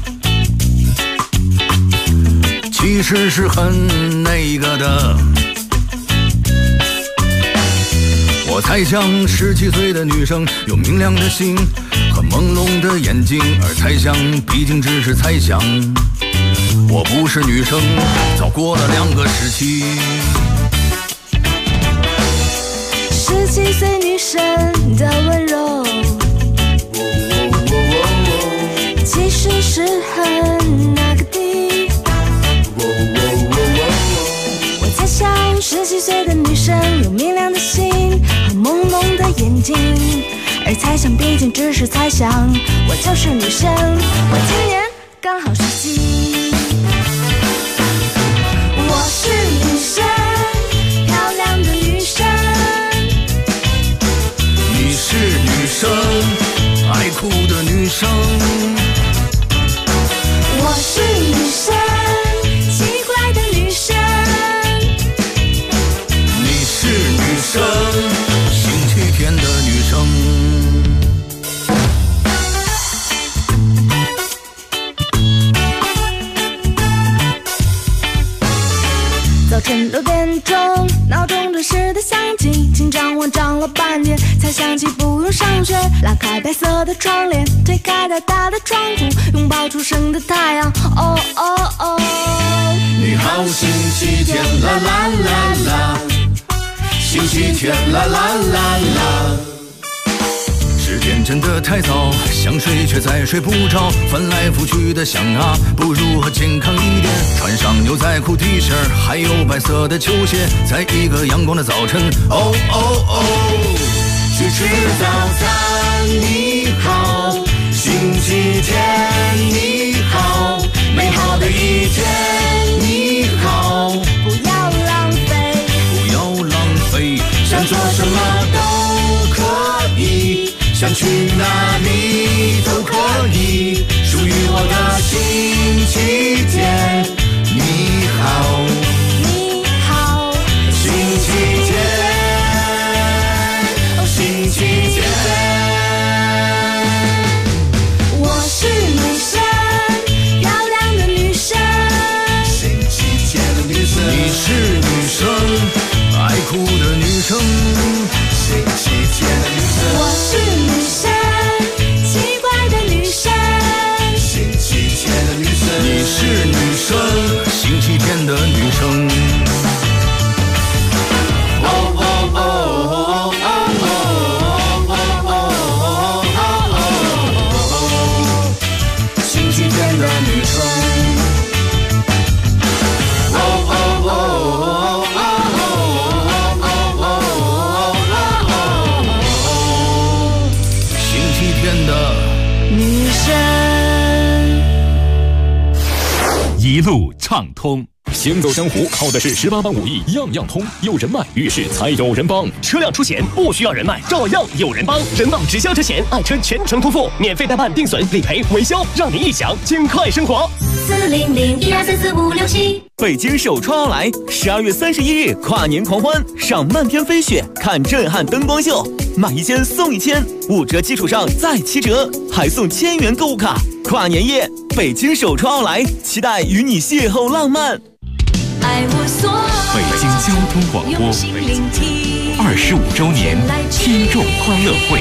其实是很那个的。我猜想17岁的女生有明亮的心和朦胧的眼睛，而猜想毕竟只是猜想。我不是女生，早过了2个时期。 17岁女生的温柔，其实是很那个的。我猜想17岁的女生有明亮的心和朦胧的眼睛，而猜想毕竟只是猜想。我就是女生，我今年刚好17。我是女生，漂亮的女生。 你是女生，爱哭的女生。 我是女生，奇怪的女生。 你是女生，星期天的女生。 早晨6点钟，闹钟准时的响起，紧张我张了半天，才想起不用上学。拉开白色的窗帘，推开大大的窗户，拥抱初升的太阳。哦哦哦， 你好，星期天，啦啦啦啦，星期天，啦啦啦啦。时间真的太早，想睡却再睡不着，翻来覆去的想啊，不如和健康一点。穿上牛仔裤 T 恤，还有白色的球鞋，在一个阳光的早晨，哦哦哦，去吃早餐。你好，星期天，你好，美好的一天，你好。 不要浪费， 不要浪费，想做什么都可以。想去哪里都可以，属于我的星期天。你好， 你好， 星期天，哦，星期天。 我是女生，漂亮的女生。 星期天的女生，你是女生，爱哭的女生。星期天的女生， 我是女生，奇怪的女生。 星期天的女生，你是女生，星期天的女生。哦哦哦。 一路畅通。 行走江湖靠的是18般武艺，样样通。有人脉，遇事才有人帮。 车辆出险不需要人脉，照样有人帮。人保直销车险，爱车全程突付，免费代办、定损、理赔、维修，让你一享尽快生活。 400-12344567。 北京首创奥莱12月31日跨年狂欢，赏漫天飞雪，看震撼灯光秀，买1000送1000，5折基础上再7折，还送1000元购物卡。跨年夜，北京首创奥莱，期待与你邂逅浪漫。 北京交通广播25周年听众欢乐会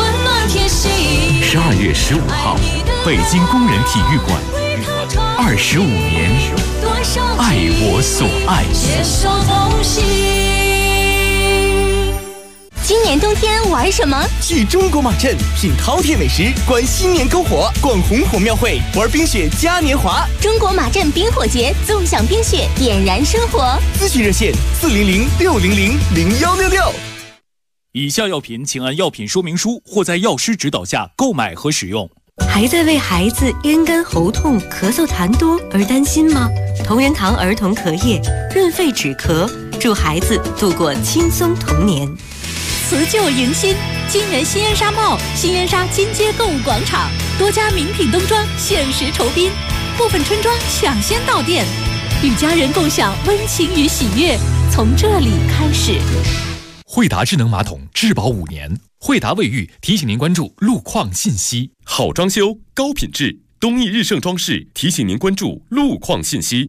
，12月15号，北京工人体育馆，25年，爱我所爱。 今年冬天玩什么？ 去中国马镇品饕餮美食，观新年篝火，逛红火庙会，玩冰雪嘉年华。 中国马镇冰火节，纵享冰雪，点燃生活。 咨询热线400-600-0166。 以下药品请按药品说明书或在药师指导下购买和使用。 还在为孩子咽干喉痛、咳嗽痰多而担心吗？同仁堂儿童咳液润肺止咳，助孩子度过轻松童年。 辞旧迎新，金源新燕莎 mall 新燕莎金街购物广场，多家名品冬装限时酬宾，部分春装抢先到店，与家人共享温情与喜悦，从这里开始。 惠达智能马桶质保5年，惠达卫浴提醒您关注路况信息。 好装修，高品质，东益日盛装饰提醒您关注路况信息。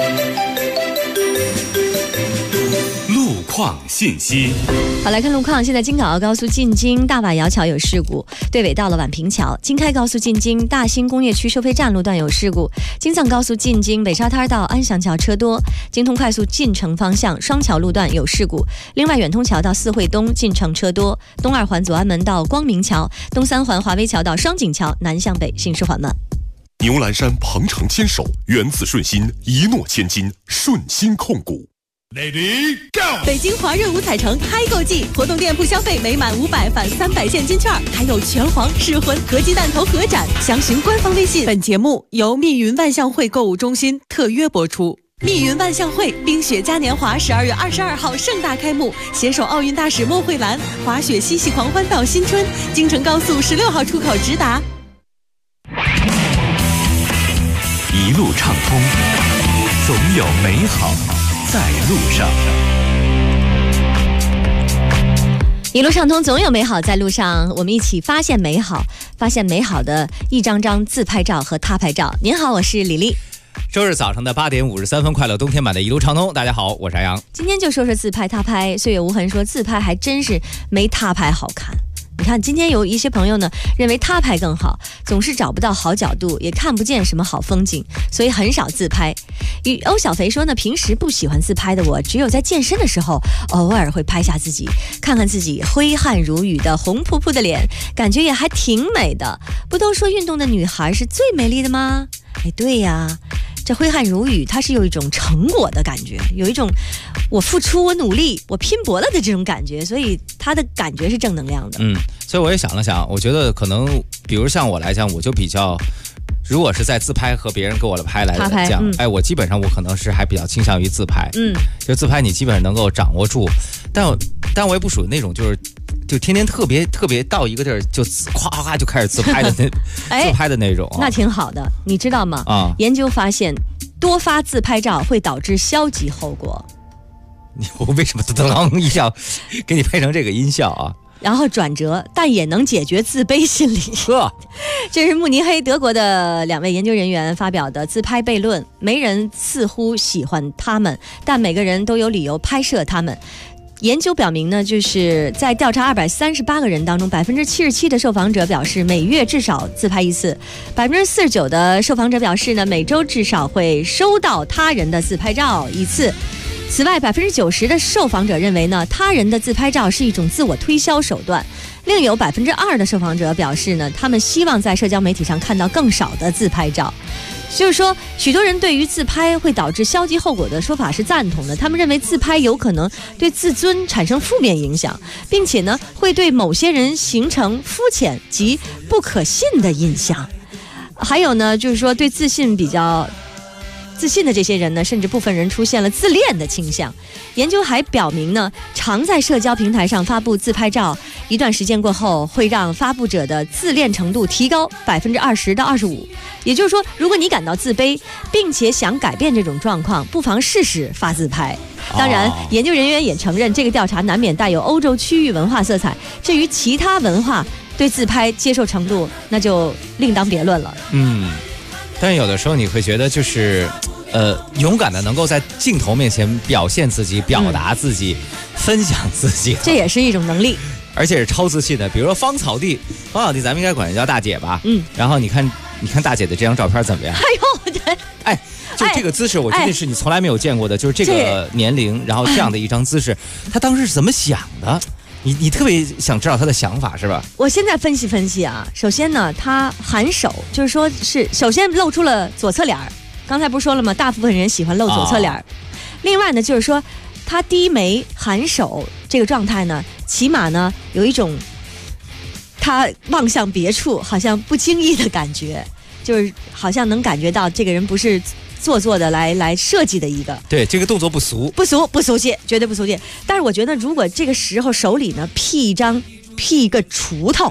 路况信息。 好，来看路况。现在京港澳高速进京大瓦窑桥有事故，对尾到了宛平桥。京开高速进京大兴工业区收费站路段有事故。京藏高速进京北沙滩到安祥桥车多。京通快速进城方向双桥路段有事故。另外，远通桥到四惠东进城车多。东2环左安门到光明桥，东3环华威桥到双井桥南向北行驶缓慢。 牛栏山鹏程牵手，原子顺心，一诺千金，顺心控股。 Lady Go！ 北京华润五彩城嗨购季，活动店铺消费每满500返300现金券，还有拳皇、噬魂、合鸡蛋头合展，详询官方微信。本节目由密云万象汇购物中心特约播出。密云万象汇冰雪嘉年华12月22号盛大开幕，携手奥运大使莫慧兰，滑雪嬉戏狂欢到新春，京承高速16号出口直达。 一路畅通，总有美好在路上。 一路畅通，总有美好在路上。我们一起发现美好，发现美好的一张张自拍照和他拍照。您好，我是李丽。 周日早上的8点53分，快乐冬天版的一路畅通。大家好，我是阿阳。 今天就说说自拍他拍。岁月无痕说自拍还真是没他拍好看。你看，今天有一些朋友呢认为他拍更好，总是找不到好角度，也看不见什么好风景，所以很少自拍。与欧小肥说呢，平时不喜欢自拍的我，只有在健身的时候偶尔会拍下自己，看看自己挥汗如雨的红扑扑的脸，感觉也还挺美的。不都说运动的女孩是最美丽的吗？哎，对呀，这挥汗如雨，它是有一种成果的感觉，有一种我付出、我努力、我拼搏了的这种感觉，所以它的感觉是正能量的。 所以我也想了想，我觉得可能，比如像我来讲，我就比较，如果是在自拍和别人给我的拍来讲，我基本上我可能是还比较倾向于自拍。就自拍你基本上能够掌握住，但我也不属于那种就天天特别到一个地儿就夸夸就开始自拍的自拍的那种。 那挺好的，你知道吗？研究发现，多发自拍照会导致消极后果。 我为什么噔一下给你配成这个音效啊？ 然后转折，但也能解决自卑心理。这是慕尼黑德国的2位研究人员发表的自拍悖论。没人似乎喜欢他们，但每个人都有理由拍摄他们。研究表明呢，就是在调查238个人当中，77%的受访者表示每月至少自拍一次，49%的受访者表示呢，每周至少会收到他人的自拍照一次。此外，90%的受访者认为呢，他人的自拍照是一种自我推销手段。另有2%的受访者表示呢，他们希望在社交媒体上看到更少的自拍照。就是说，许多人对于自拍会导致消极后果的说法是赞同的。他们认为自拍有可能对自尊产生负面影响，并且呢，会对某些人形成肤浅及不可信的印象。还有呢，就是说对自信比较自信的这些人呢，甚至部分人出现了自恋的倾向。研究还表明呢，常在社交平台上发布自拍照，一段时间过后，会让发布者的自恋程度提高20%到25%。也就是说，如果你感到自卑，并且想改变这种状况，不妨试试发自拍。当然，研究人员也承认，这个调查难免带有欧洲区域文化色彩。至于其他文化对自拍接受程度，那就另当别论了。 但有的时候你会觉得就是勇敢的能够在镜头面前表现自己、表达自己、分享自己， 这也是一种能力， 而且是超自信的。比如说芳草地，咱们应该管人叫大姐吧？然后你看大姐的这张照片怎么样？就这个姿势，我真的是你从来没有见过的，就是这个年龄，然后这样的一张姿势，她当时是怎么想的？你特别想知道她的想法是吧？ 我现在分析分析啊。首先呢，她含手，就是说是首先露出了左侧脸，刚才不是说了吗？大部分人喜欢露左侧脸。另外呢，就是说她低眉含手这个状态呢，起码呢有一种她望向别处，好像不经意的感觉，就是好像能感觉到这个人不是做作的来设计的一个。 对，这个动作不俗气，绝对不俗气。 但是我觉得，如果这个时候手里呢劈一个锄头，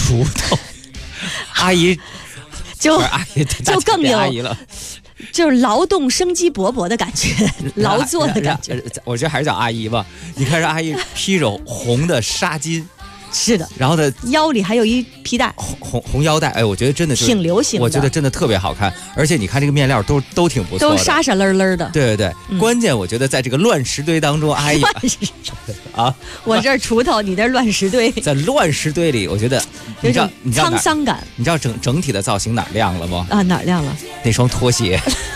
阿姨就更有阿姨了， 就是劳动生机勃勃的感觉，劳作的感觉。 我觉得还是叫阿姨吧。你看这阿姨披着红的纱巾。 是的， 然后呢， 腰里还有一皮带， 红腰带，我觉得真的是挺流行的， 我觉得真的特别好看，而且你看这个面料都挺不错的， 都沙沙勒勒的。 对，关键我觉得在这个乱石堆当中，阿姨啊， 我这儿锄头，你这儿乱石堆， 在乱石堆里，我觉得有种沧桑感。 你知道整体的造型哪儿亮了吗？ 哪儿亮了？ 那双拖鞋，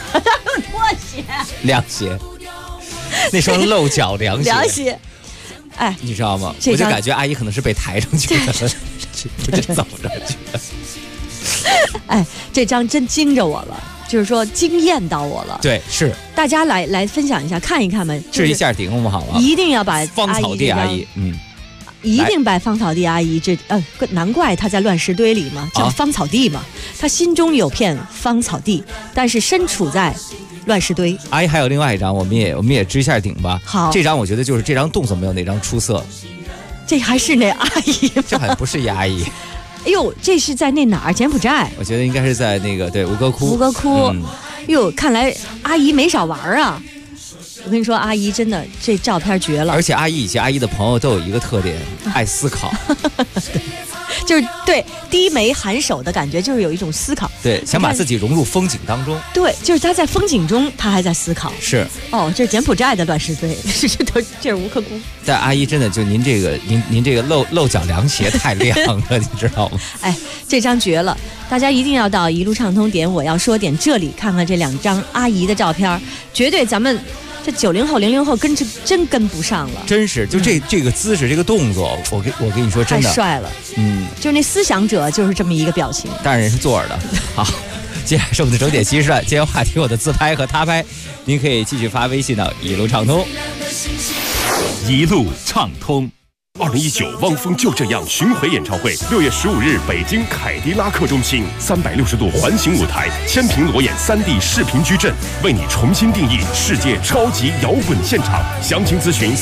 凉鞋，那双露脚凉鞋。你知道吗？我就感觉阿姨可能是被抬上去的，不是走上去的。 这张真惊着我了，就是说惊艳到我了。 对，是。 大家来分享一下，看一看吧。 试一下顶我们好了。 一定要把芳草地阿姨， 一定把芳草地阿姨难怪她在乱石堆里嘛，叫芳草地嘛。她心中有片芳草地，但是身处在乱石堆。 阿姨还有另外一张，我们也支一下顶吧。 好， 这张我觉得就是这张动作没有那张出色。 这还是那阿姨吗？ 这好像不是一阿姨。 哎呦，这是在那哪儿？柬埔寨？ 我觉得应该是在那个吴哥窟。 哟，看来阿姨没少玩啊。我跟你说，阿姨真的这照片绝了。 而且阿姨以及阿姨的朋友都有一个特点，爱思考。 就是对低眉含手的感觉，就是有一种思考， 对，想把自己融入风景当中。 对，就是他在风景中，他还在思考。 是这是柬埔寨的乱石堆，这是吴哥窟。 但阿姨真的就您这个露脚凉鞋太亮了，你知道吗？ 这张绝了，大家一定要到一路畅通点我要说点这里看看这2张阿姨的照片，绝对咱们。这90后、00后真跟不上了， 真是就这个姿势、这个动作，我跟你说，真的太帅了。就是那思想者就是这么一个表情， 当然人是坐着的。好，接下来是我们的整点新时段，今天话题我的自拍和他拍，您可以继续发微信到一路畅通。 一路畅通。2019汪峰就这样巡回演唱会，6月15日北京凯迪拉克中心，360度环形舞台，千屏裸眼3D 视频矩阵，为你重新定义世界超级摇滚现场。详情咨询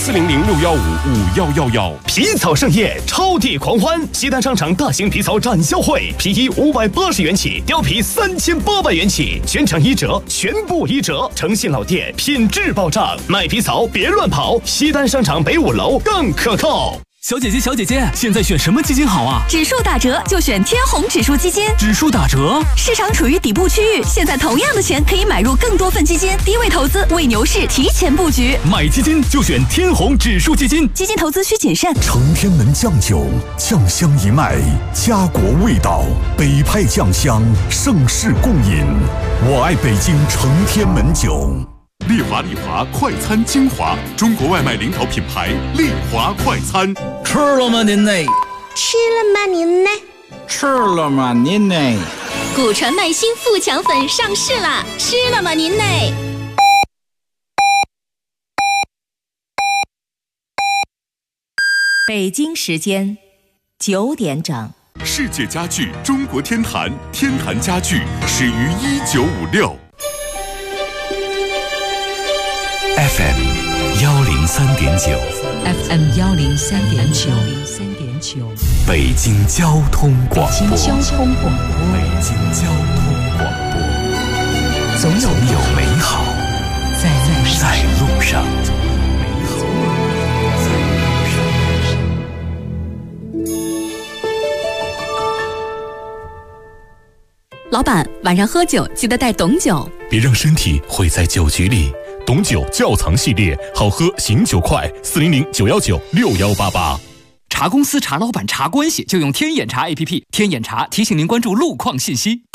400-615-5111。 皮草盛宴，超地狂欢！西单商场大型皮草展销会，皮衣580元起，貂皮3800元起，全场1折，全部1折。诚信老店，品质保障，卖皮草别乱跑。西单商场北5楼更可靠。 小姐姐，现在选什么基金好啊？ 指数打折就选天弘指数基金。 指数打折， 市场处于底部区域，现在同样的钱可以买入更多份基金，低位投资，为牛市提前布局。 买基金就选天弘指数基金。 基金投资需谨慎。 承天门酱酒，酱香一脉，家国味道，北派酱香，盛世共饮。我爱北京承天门酒。 丽华快餐精华，中国外卖领导品牌丽华快餐。 吃了吗您呢？ 吃了吗您呢？ 吃了吗您呢？ 古传麦新富强粉上市啦！吃了吗您呢？ 北京时间9点整。 世界家具中国天坛，天坛家具始于1956。 FM 103.9 FM 103.9 北京交通广播。 北京交通广播。 北京交通广播。总有美好在路上。 老板，晚上喝酒记得带董酒， 别让身体毁在酒局里。董酒窖藏系列，好喝醒酒快，400-919-6188。 查公司、查老板、查关系，就用天眼查 APP。天眼查提醒您关注路况信息。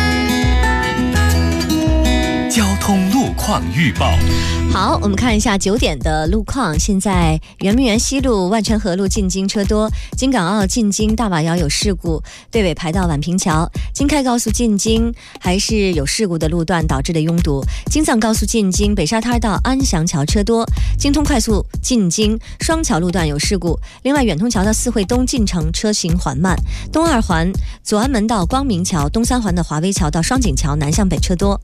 交通路况预报。 好，我们看一下9点的路况。现在圆明园西路、万泉河路进京车多，京港澳进京大瓦窑有事故，对尾排到宛平桥。京开高速进京还是有事故的路段导致的拥堵。京藏高速进京北沙滩到安祥桥车多。京通快速进京双桥路段有事故。另外，远通桥到四惠东进城车行缓慢。东二环左安门到光明桥，东三环的华威桥到双井桥南向北车多。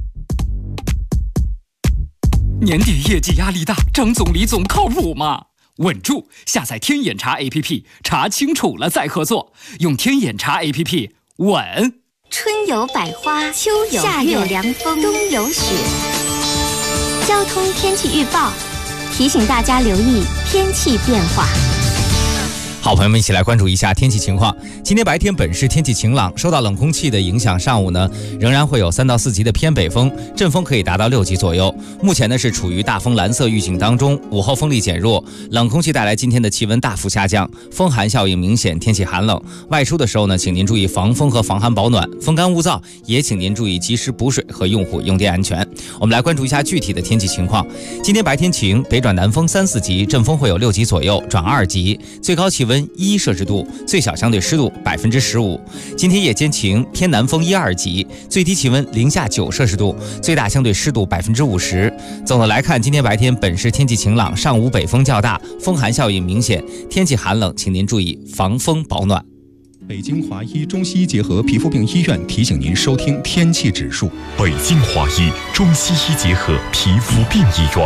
年底业绩压力大，张总李总靠谱吗？稳住！下载天眼查 APP， 查清楚了再合作。用天眼查 APP， 稳。 春有百花，秋有夏有凉风，冬有雪。交通天气预报提醒大家留意天气变化。 好，朋友们，一起来关注一下天气情况。今天白天本市天气晴朗，受到冷空气的影响，上午呢仍然会有3到4级的偏北风，阵风可以达到6级左右。目前呢是处于大风蓝色预警当中，午后风力减弱，冷空气带来今天的气温大幅下降，风寒效应明显，天气寒冷。外出的时候呢，请您注意防风和防寒保暖，风干物燥，也请您注意及时补水和用户用电安全。我们来关注一下具体的天气情况。今天白天晴，北转南风3、4级，阵风会有6级左右，转2级，最高气温1摄氏度，最小相对湿度15%。今天夜间晴，偏南风1、2级，最低气温零下9摄氏度，最大相对湿度50%。总的来看，今天白天本市天气晴朗，上午北风较大，风寒效应明显，天气寒冷，请您注意防风保暖。 北京华医中西医结合皮肤病医院提醒您收听天气指数。 北京华医中西医结合皮肤病医院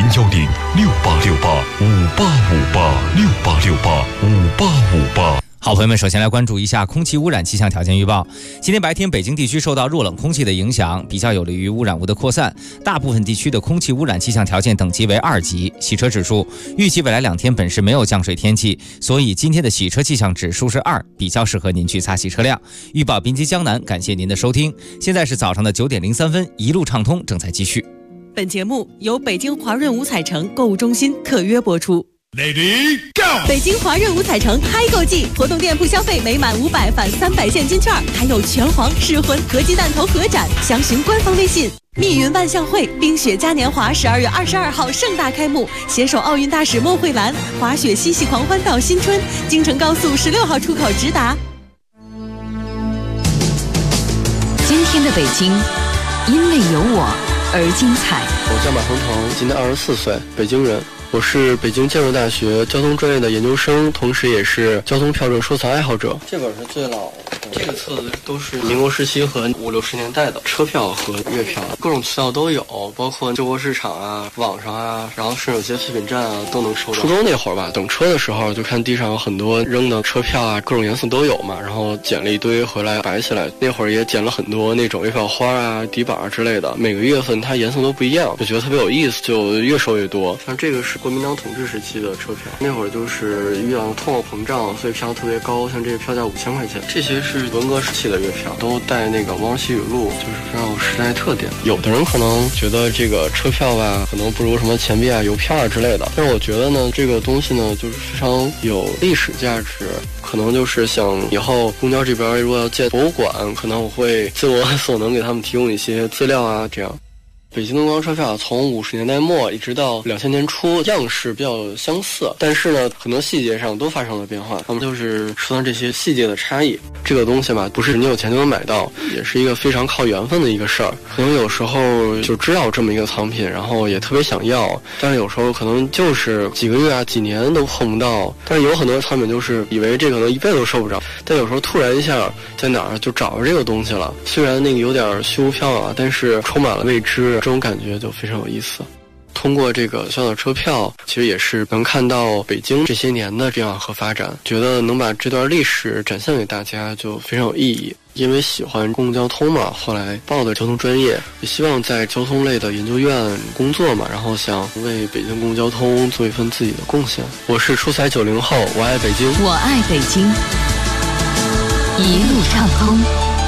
，010-6868-5858，6868-5858。 好，朋友们，首先来关注一下空气污染气象条件预报。今天白天，北京地区受到弱冷空气的影响，比较有利于污染物的扩散，大部分地区的空气污染气象条件等级为2级。洗车指数预计未来2天本市没有降水天气，所以今天的洗车气象指数是2，比较适合您去擦洗车辆。预报滨吉江南，感谢您的收听。现在是早上的9点03分，一路畅通正在继续。 本节目由北京华润五彩城购物中心特约播出。 Lady Go！ 北京华润五彩城嗨购季，活动店铺消费每满500返300现金券，还有拳皇、噬魂、合鸡弹头合展，详询官方微信。密云万象汇冰雪嘉年华12月22号盛大开幕，携手奥运大使莫慧兰，滑雪嬉戏狂欢到新春，京承高速16号出口直达。 今天的北京，因为有我而精彩。 我叫马鹏鹏，今年24岁，北京人。我是北京建筑大学交通专业的研究生，同时也是交通票证收藏爱好者。这本是最老的，这个册子都是民国时期和50、60年代的车票和月票，各种渠道都有，包括旧货市场啊、网上啊，然后甚至有些废品站啊都能收到。初中那会儿吧，等车的时候就看地上有很多扔的车票啊，各种颜色都有嘛，然后捡了一堆回来摆起来。那会儿也捡了很多那种月票花啊、底板啊之类的，每个月份它颜色都不一样，就觉得特别有意思，就越收越多。像这个是国民党统治时期的车票，那会儿就是遇到通货膨胀，所以票特别高，像这个票价5000块钱。这些是文革时期的月票，都带那个毛主席语录，就是非常有时代特点。有的人可能觉得这个车票吧，可能不如什么钱币啊、邮票啊之类的，但是我觉得呢，这个东西呢，就是非常有历史价值。可能就是想以后公交这边如果要建博物馆，可能我会尽我所能给他们提供一些资料啊，这样。北京的公交车票从50年代末一直到2000年初，样式比较相似，但是呢，很多细节上都发生了变化。他们就是说到这些细节的差异。这个东西吧，不是你有钱就能买到，也是一个非常靠缘分的一个事儿。可能有时候就知道这么一个藏品，然后也特别想要，但是有时候可能就是几个月啊、几年都碰不到。但是有很多藏品就是以为这可能一辈子都收不着，但有时候突然一下在哪儿就找着这个东西了。虽然那个有点虚无缥缈啊，但是充满了未知。这种感觉就非常有意思。 通过这个小小车票，其实也是能看到北京这些年的这样和发展，觉得能把这段历史展现给大家就非常有意义。因为喜欢公共交通嘛，后来报的交通专业，也希望在交通类的研究院工作嘛，然后想为北京公共交通做一份自己的贡献。我是出彩90后，我爱北京， 我爱北京，一路畅通。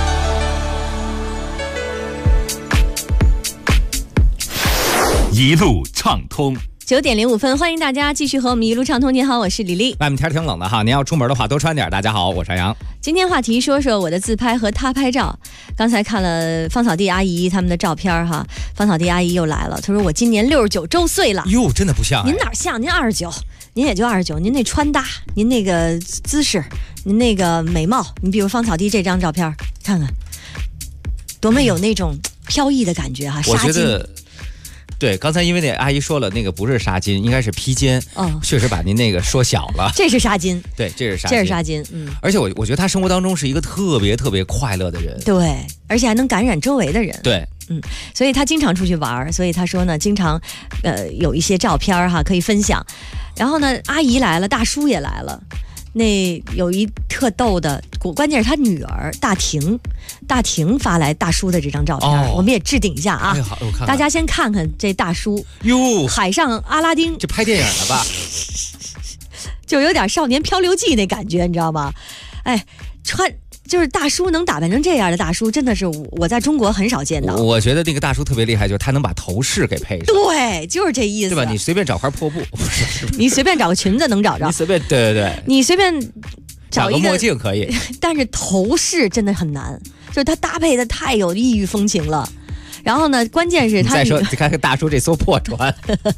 一路畅通。 9点05分，欢迎大家继续和我们一路畅通。您好，我是李丽。 外面天挺冷的哈，您要出门的话多穿点。大家好，我是杨。 今天话题说说我的自拍和他拍照。刚才看了芳草地阿姨他们的照片哈，芳草地阿姨又来了，她说我今年69周岁了。 哟，真的不像、 您哪像？您29，您也就29，您那穿搭，您那个姿势，您那个美貌，你比如芳草地这张照片，看看，多么有那种飘逸的感觉哈， 我觉得。对，刚才因为那阿姨说了，那个不是纱巾，应该是披肩，确实把您那个缩小了。 这是纱巾， 对，这是纱巾， 这是纱巾， 而且我觉得他生活当中是一个特别特别快乐的人， 对，而且还能感染周围的人， 对， 所以他经常出去玩，所以他说呢，经常有一些照片哈可以分享。然后呢，阿姨来了，大叔也来了。那有一特逗的，关键是他女儿大婷发来大叔的这张照片，我们也置顶一下啊。 好，我看看， 大家先看看这大叔哟， 海上阿拉丁， 这拍电影了吧？ 就有点少年漂流记那感觉，你知道吗？哎，就是大叔能打扮成这样的大叔，真的是我在中国很少见到。 我觉得那个大叔特别厉害，就是他能把头饰给配上。 对，就是这意思， 对吧？你随便找块破布，不是你随便找个裙子能找着， 你随便对， 你随便找一个墨镜可以， 但是头饰真的很难，就是他搭配的太有异域风情了。然后呢，关键是他再说，你看看大叔这艘破船。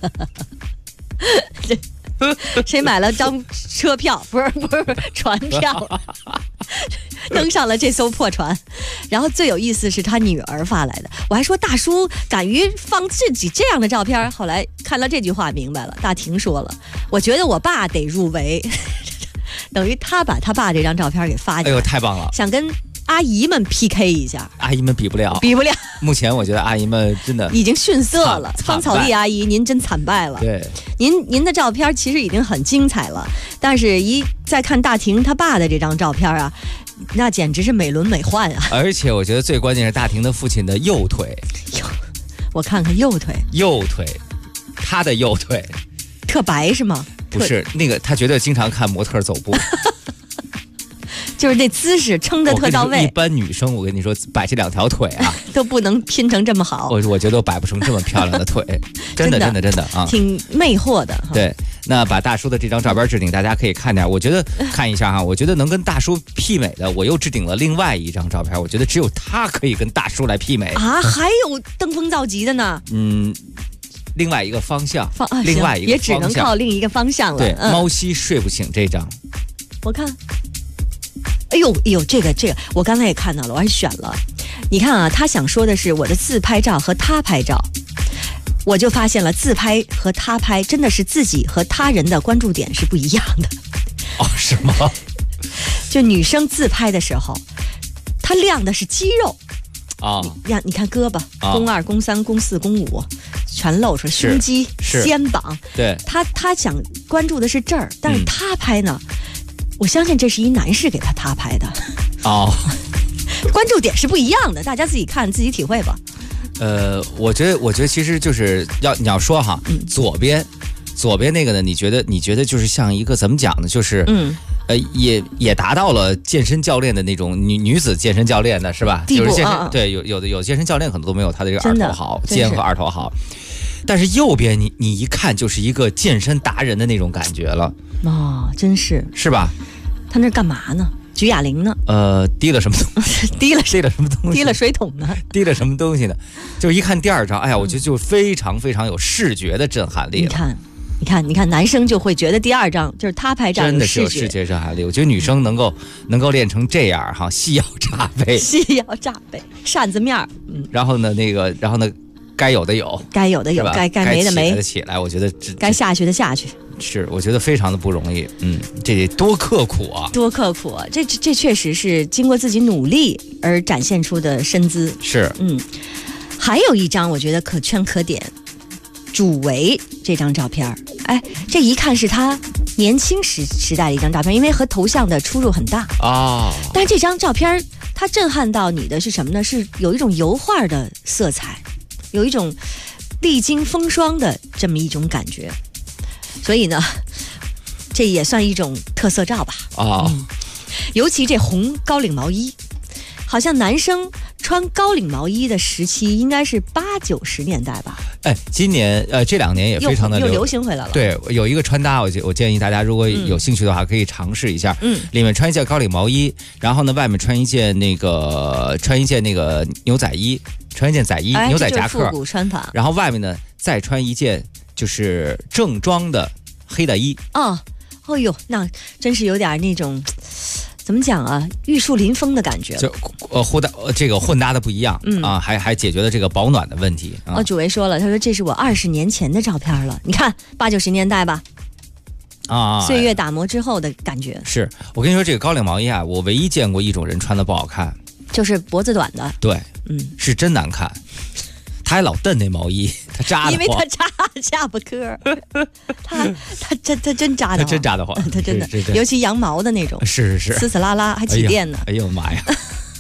谁买了张车票？不是船票，登上了这艘破船。然后最有意思是他女儿发来的，我还说大叔敢于放自己这样的照片，后来看了这句话明白了。大婷说了，我觉得我爸得入围，等于他把他爸这张照片给发进来。 哎呦，太棒了！ 想跟阿姨们 PK 一下， 阿姨们比不了。目前我觉得阿姨们真的已经逊色了。芳草地阿姨，您真惨败了。 对， 您的照片其实已经很精彩了，但是再看大婷他爸的这张照片啊，那简直是美轮美奂啊！ 而且我觉得最关键是大婷的父亲的右腿， 我看看右腿， 他的右腿特白是吗？ 不是，那个他绝对经常看模特走步。 就是那姿势撑得特到位。 一般女生，我跟你说，摆这两条腿啊， 都不能拼成这么好。 我觉得我摆不成这么漂亮的腿，真的啊， 挺魅惑的。 对，那把大叔的这张照片置顶，大家可以看点。我觉得看一下哈，我觉得能跟大叔媲美的，我又置顶了另外一张照片。我觉得只有他可以跟大叔来媲美啊！还有登峰造极的呢。 另外一个方向，另外一个方向也只能靠另一个方向了。 对，猫西睡不醒这张， 我看。哎呦，这个，我刚才也看到了，我还选了。你看啊，他想说的是我的自拍照和他拍照，我就发现了自拍和他拍真的是自己和他人的关注点是不一样的。 哦，是吗？ 就女生自拍的时候，她亮的是肌肉啊，你看胳膊，肱2、肱3、肱4、肱5，全露出来，胸肌、肩膀。 对， 他想关注的是这儿，但是他拍呢？我相信这是一男士给他拍的关注点是不一样的，大家自己看自己体会吧。 我觉得其实就是你要说哈，左边那个呢，你觉得就是像一个怎么讲呢？就是也达到了健身教练的那种女子健身教练的是吧？就是健身对，有健身教练可能都没有他的这个二头好，肩和二头好。但是右边你一看就是一个健身达人的那种感觉了。 真是吧？ 他那干嘛呢？举哑铃呢？ 滴了什么东西？ 滴了什么东西？ 滴了水桶呢？ 滴了什么东西呢？就一看第二张，哎呀，我觉得就非常非常有视觉的震撼力了。 你看，男生就会觉得第二张就是他拍照真的是有视觉震撼力。我觉得女生能够练成这样哈，细腰炸背， 扇子面然后呢，该有的有，该没的没， 起来，我觉得该下去的下去。 是，我觉得非常的不容易。这得多刻苦啊！ 这确实是经过自己努力而展现出的身姿。 是， 还有一张我觉得可圈可点， 主维这张照片，哎，这一看是他年轻时代的一张照片，因为和头像的出入很大啊。 但这张照片它震撼到你的是什么呢？是有一种油画的色彩，有一种历经风霜的这么一种感觉，所以呢，这也算一种特色照吧。尤其这红高领毛衣，好像男生穿高领毛衣的时期应该是80、90年代吧。 哎，今年这2年也非常的又流行回来了。 对，有一个穿搭，我建议大家如果有兴趣的话，可以尝试一下。里面穿一件高领毛衣，然后呢，外面穿一件那个牛仔衣，穿一件仔衣、牛仔夹克， 复古穿法。 然后外面呢再穿一件就是正装的黑带衣。 哦呦，那真是有点那种。怎么讲啊？玉树临风的感觉， 就混搭的不一样啊，还解决了这个保暖的问题啊。 主维说了，他说这是我20年前的照片了，你看80、90年代吧，岁月打磨之后的感觉。 是我跟你说，这个高领毛衣啊，我唯一见过一种人穿的不好看， 就是脖子短的。 对，是真难看。他还老蹬那毛衣，他扎的慌， 因为他扎下巴颏，他真扎的慌， 他真扎的慌， 他真的，尤其羊毛的那种， 是呲呲啦啦还起电呢。 哎呦妈呀！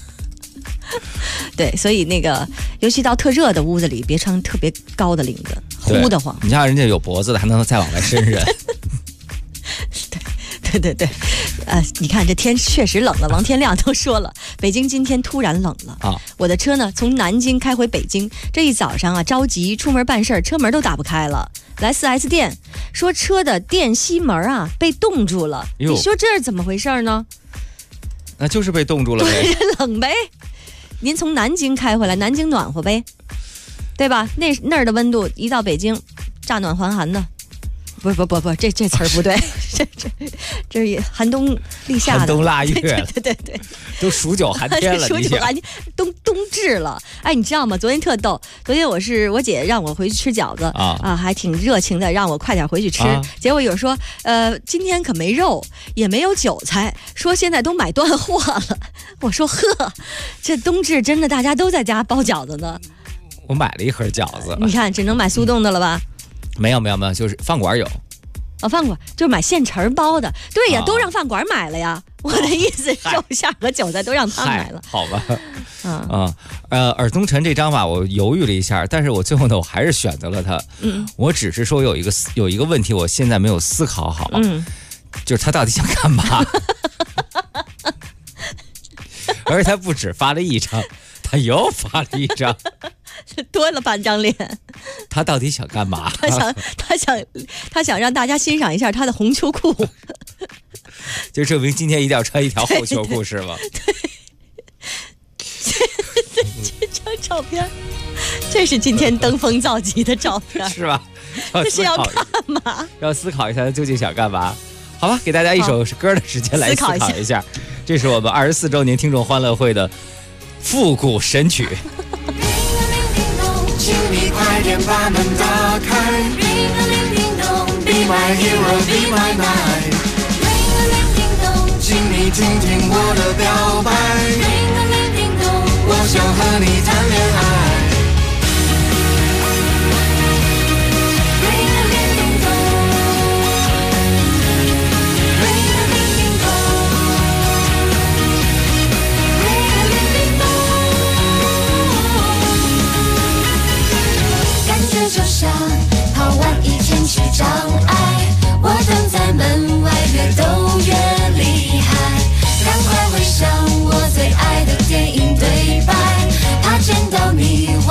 对，所以那个，尤其到特热的屋子里，别穿特别高的领子，呼得慌。 你像人家有脖子的，还能再往外伸伸。 对，你看这天确实冷了。王天亮都说了，北京今天突然冷了啊！我的车呢从南京开回北京，这一早上啊着急出门办事儿，车门都打不开了。来 4S 店说车的电吸门啊被冻住了，你说这是怎么回事呢？ 那就是被冻住了呗， 冷呗。您从南京开回来，南京暖和呗，对吧？那儿的温度一到北京，乍暖还寒的。不，这词儿不对，这也寒冬立夏的， 寒冬腊月， 对， 都数9寒天了， 数9寒天，冬至了。哎，你知道吗？昨天特逗，昨天我姐让我回去吃饺子啊，还挺热情的，让我快点回去吃。结果有说，今天可没肉，也没有韭菜，说现在都买断货了。我说呵，这冬至真的大家都在家包饺子呢。 我买了一盒饺子， 你看只能买速冻的了吧？ 没有，就是饭馆有。 饭馆就是买现成包的。对呀，都让饭馆买了呀。我的意思，肉馅和韭菜都让他买了。 好吧。尔东城这张吧，我犹豫了一下，但是我最后呢，我还是选择了它。我只是说有一个问题，我现在没有思考好。就是他到底想干嘛？而且他不止发了一张，他又发了一张。 多了半张脸， 他到底想干嘛？ 他想让大家欣赏一下他的红秋裤， 就证明今天一定要穿一条厚秋裤是吗？ 对，这张照片，这是今天登峰造极的照片， 是吧？ 这是要干嘛？ 要思考一下他究竟想干嘛？好吧，给大家一首歌的时间来思考一下。这是我们24周年听众欢乐会的复古神曲。 请你快点把门打开 Ring a ling ding dong Be my hero, be my knight Ring a ling ding dong 请你听听我的表白 Ring a ling ding dong 我想和你谈恋爱 Ring a ling ding dong Ring a ling ding dong Ring a ling ding dong感觉就像跑完1天去障碍，我等在门外，越斗越厉害。赶快回想我最爱的电影对白，怕见到你。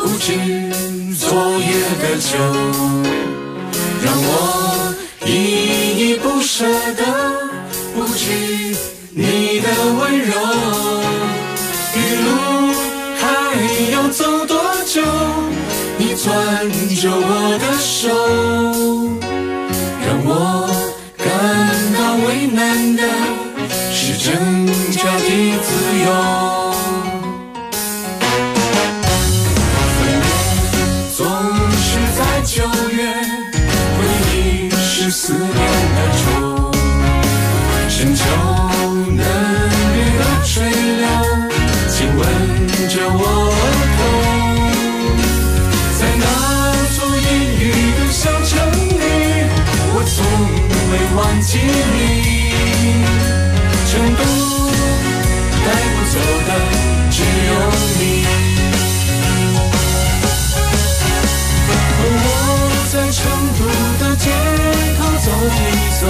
不知昨夜的酒，让我依依不舍的，不知你的温柔。余路还要走多久？你攥着我的手，让我感到为难的是挣扎的自由。9月，回忆是思念的愁，深秋嫩绿的垂柳，亲吻着我额头。在那座阴雨的小城里，我从未忘记你。成都带不走的只有你。在成都的街头走一走，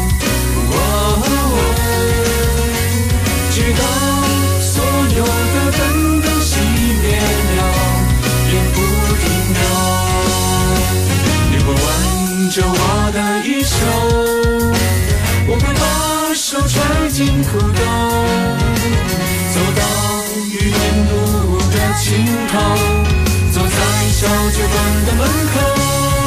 直到所有的灯都熄灭了，也不停留。你会挽着我的衣袖，我会把手揣进裤兜，走到雨天路的尽头，走在小酒馆的门口。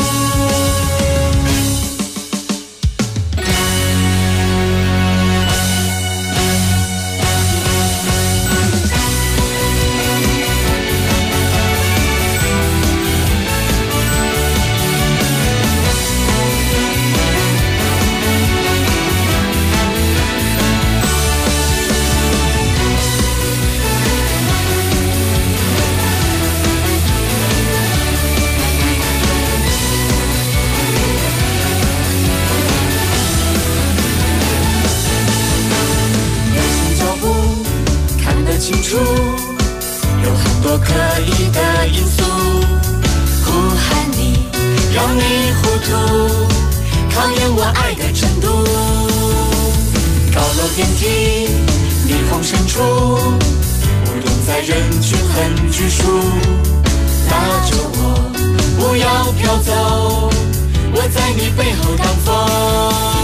有很多可疑的因素，呼喊你，让你糊涂，考验我爱的程度。高楼电梯，霓虹深处，舞动在人群很拘束，拉着我，不要飘走，我在你背后挡风。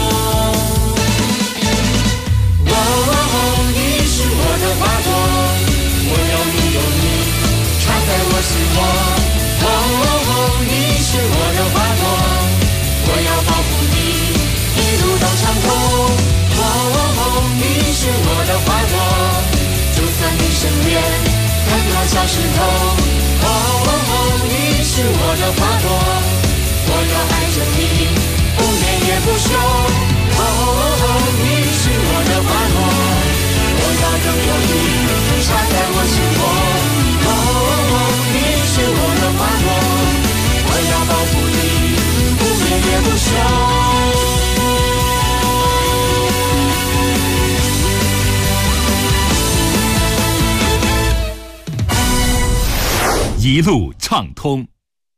你是我的花朵，我有你有你，插在我心窝。你是我的花朵，我要保护你，一路到长空。你是我的花朵，就算你身边很多小石头。你是我的花朵，我要爱着你，不眠也不休。你是我的花朵，我要拥有你，插在我心窝。你是我的花朵，我要保护你，不眠也不休。 一路畅通。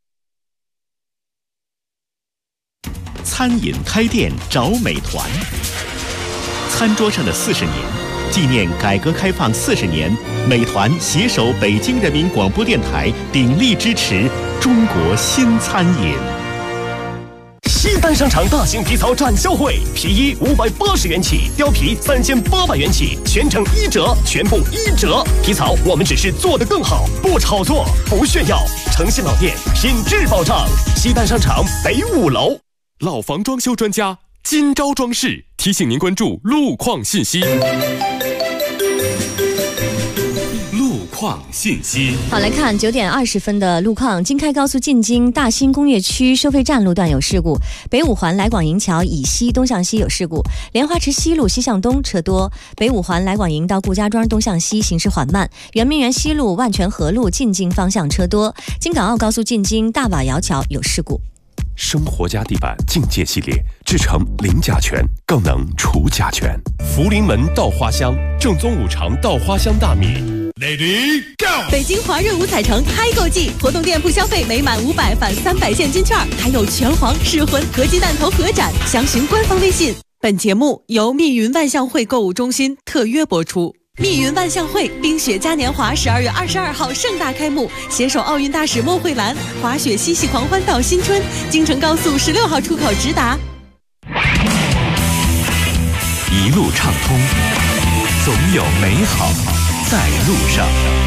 餐饮开店找美团。餐桌上的40年，纪念改革开放40年，美团携手北京人民广播电台鼎力支持中国新餐饮。 西单商场大型皮草展销会，皮衣580元起，貂皮3800元起，全程1折，全部1折。皮草我们只是做得更好，不炒作，不炫耀。诚信老店，品质保障。西单商场北5楼。 老房装修专家金招装饰提醒您关注路况信息。路况信息。 好，来看9点20分的路况。京开高速进京大兴工业区收费站路段有事故，北五环来广营桥以西东向西有事故，莲花池西路西向东车多，北五环来广营到顾家庄东向西行驶缓慢，圆明园西路万泉河路进京方向车多，京港澳高速进京大瓦窑桥有事故。 生活家地板境界系列制成零甲醛，更能除甲醛。福临门稻花香正宗五常稻花香大米。Lady Go！ 北京华润五彩城嗨购季，活动店铺消费每满500返300现金券，还有拳皇、噬魂、合金弹头合展，详询官方微信。本节目由密云万象汇购物中心特约播出。 密云万象汇冰雪嘉年华12月22号盛大开幕，携手奥运大使莫慧兰，滑雪嬉戏狂欢到新春，京承高速16号出口直达。 一路畅通，总有美好在路上。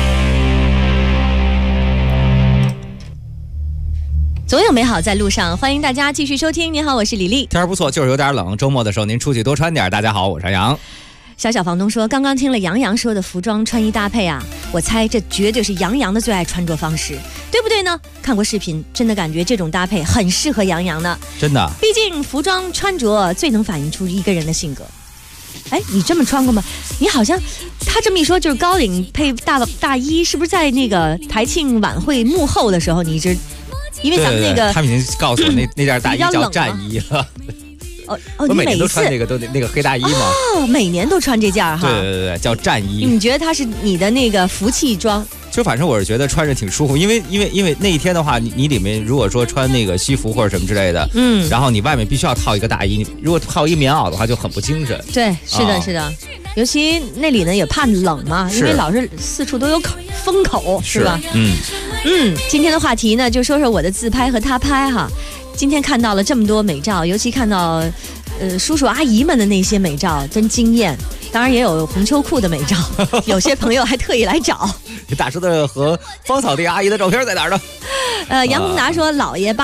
总有美好在路上，欢迎大家继续收听。你好，我是李丽。 天儿不错，就是有点冷，周末的时候您出去多穿点。大家好，我是杨。 小房东说，刚刚听了杨洋说的服装穿衣搭配啊，我猜这绝对是杨洋的最爱穿着方式，对不对呢？看过视频，真的感觉这种搭配很适合杨洋呢。 真的， 毕竟服装穿着最能反映出一个人的性格。哎，你这么穿过吗？你好像他这么一说，就是高领配大衣，是不是在那个台庆晚会幕后的时候，你一直因为咱们那个对他们已经告诉我那件大衣叫战衣了。 哦， 我每年都穿那个黑大衣嘛。 哦，每年都穿这件哈。 对，叫战衣。 你觉得它是你的那个福气装？ 就反正我是觉得穿着挺舒服，因为那一天的话，你里面如果说穿那个西服或者什么之类的，然后你外面必须要套一个大衣，如果套一棉袄的话就很不精神。 对，是的，是的，尤其那里呢也怕冷嘛，因为老是四处都有风口，是吧？今天的话题呢，就说说我的自拍和他拍哈。今天看到了这么多美照，尤其看到叔叔阿姨们的那些美照，真惊艳。当然也有红秋裤的美照，有些朋友还特意来找。 大叔的和芳草地阿姨的照片在哪儿呢？ 杨宏达说，姥爷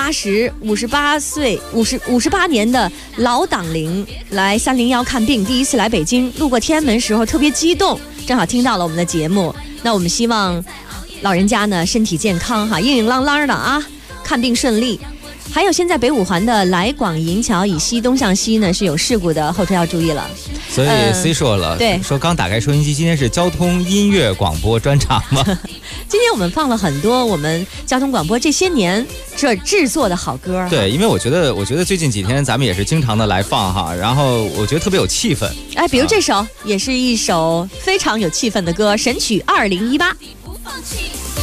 58岁58年的老党龄来301看病，第一次来北京，路过天安门时候特别激动，正好听到了我们的节目。那我们希望老人家呢身体健康哈，硬硬朗朗的啊，看病顺利。还有现在北五环的来广银桥以西东向西呢是有事故的，后车要注意了。 所以 C 说了， 对， 说刚打开收音机，今天是交通音乐广播专场吗？ 今天我们放了很多我们交通广播这些年这制作的好歌。 对，因为我觉得最近几天咱们也是经常的来放哈，然后我觉得特别有气氛。 哎，比如这首也是一首非常有气氛的歌，神曲2018。 不放弃，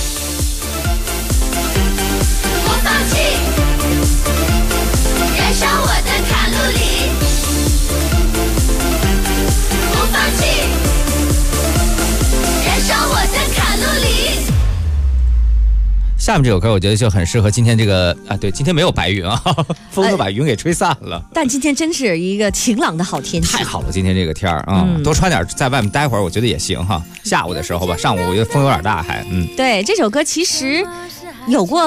不放弃，燃烧我的卡路里，不放弃，燃烧我的卡路里。 下面这首歌我觉得就很适合今天这个啊，对，今天没有白云啊，风都把云给吹散了。 但今天真是一个晴朗的好天气， 太好了，今天这个天儿啊，多穿点，在外面待会儿，我觉得也行哈。下午的时候吧，上午我觉得风有点大，还对，这首歌其实有过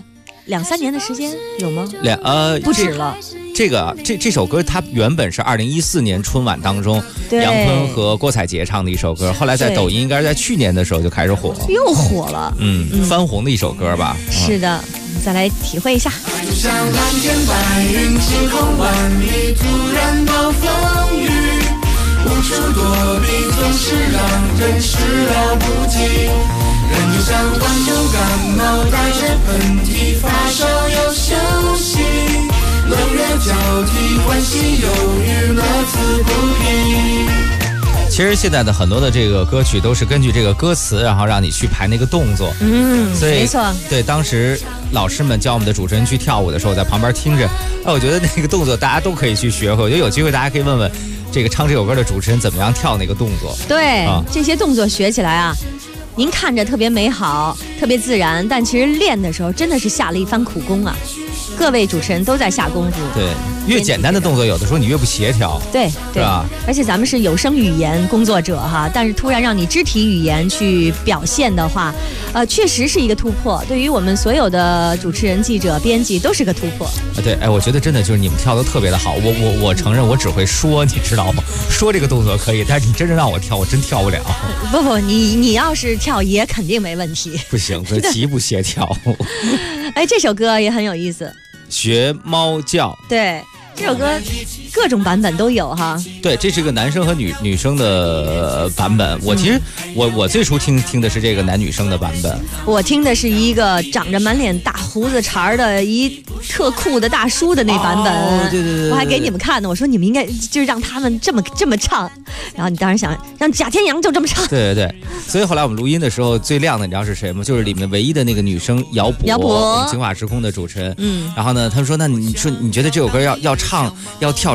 2-3年的时间，有吗？不止了。 这首歌它原本是2014年春晚当中杨坤和郭采洁唱的一首歌，后来在抖音应该是在去年的时候就开始火， 又火了， 翻红的一首歌吧。 是的，再来体会一下。 像蓝天白云，晴空万里，突然暴风雨，无处躲避，总是让人始料不及。人就像患重感冒，带着喷嚏，发烧又休息。冷热交替，欢喜忧郁，乐此不疲。 其实现在的很多的这个歌曲都是根据这个歌词，然后让你去排那个动作。所以没错。 对，当时老师们教我们的主持人去跳舞的时候，我在旁边听着，我觉得那个动作大家都可以去学会。我觉得有机会大家可以问问这个唱这首歌的主持人怎么样跳那个动作。 对，这些动作学起来啊，您看着特别美好，特别自然，但其实练的时候真的是下了一番苦功啊。各位主持人都在下功夫。 对，越简单的动作有的时候你越不协调。 对， 是吧？ 而且咱们是有声语言工作者哈，但是突然让你肢体语言去表现的话，确实是一个突破。对于我们所有的主持人、记者、编辑都是个突破。 对，我觉得真的就是你们跳得特别的好。我承认我只会说，你知道吗？说这个动作可以，但是你真正让我跳，我真跳不了。 不，你要是跳也肯定没问题。 不行，极不协调。 哎，这首歌也很有意思。 学猫叫， 对，这首歌各种版本都有哈。 对，这是个男生和女生的版本。其实我最初听的是这个男女生的版本。 我听的是一个长着满脸大胡子茬的一特酷的大叔的那版本。 对， 我还给你们看呢。我说你们应该就让他们这么唱，然后你当然想让贾天阳就这么唱。 对，所以后来我们录音的时候最亮的你知道是谁吗？就是里面唯一的那个女生姚博，情话时空的主持人。然后呢，他们说那你觉得这首歌要唱要跳成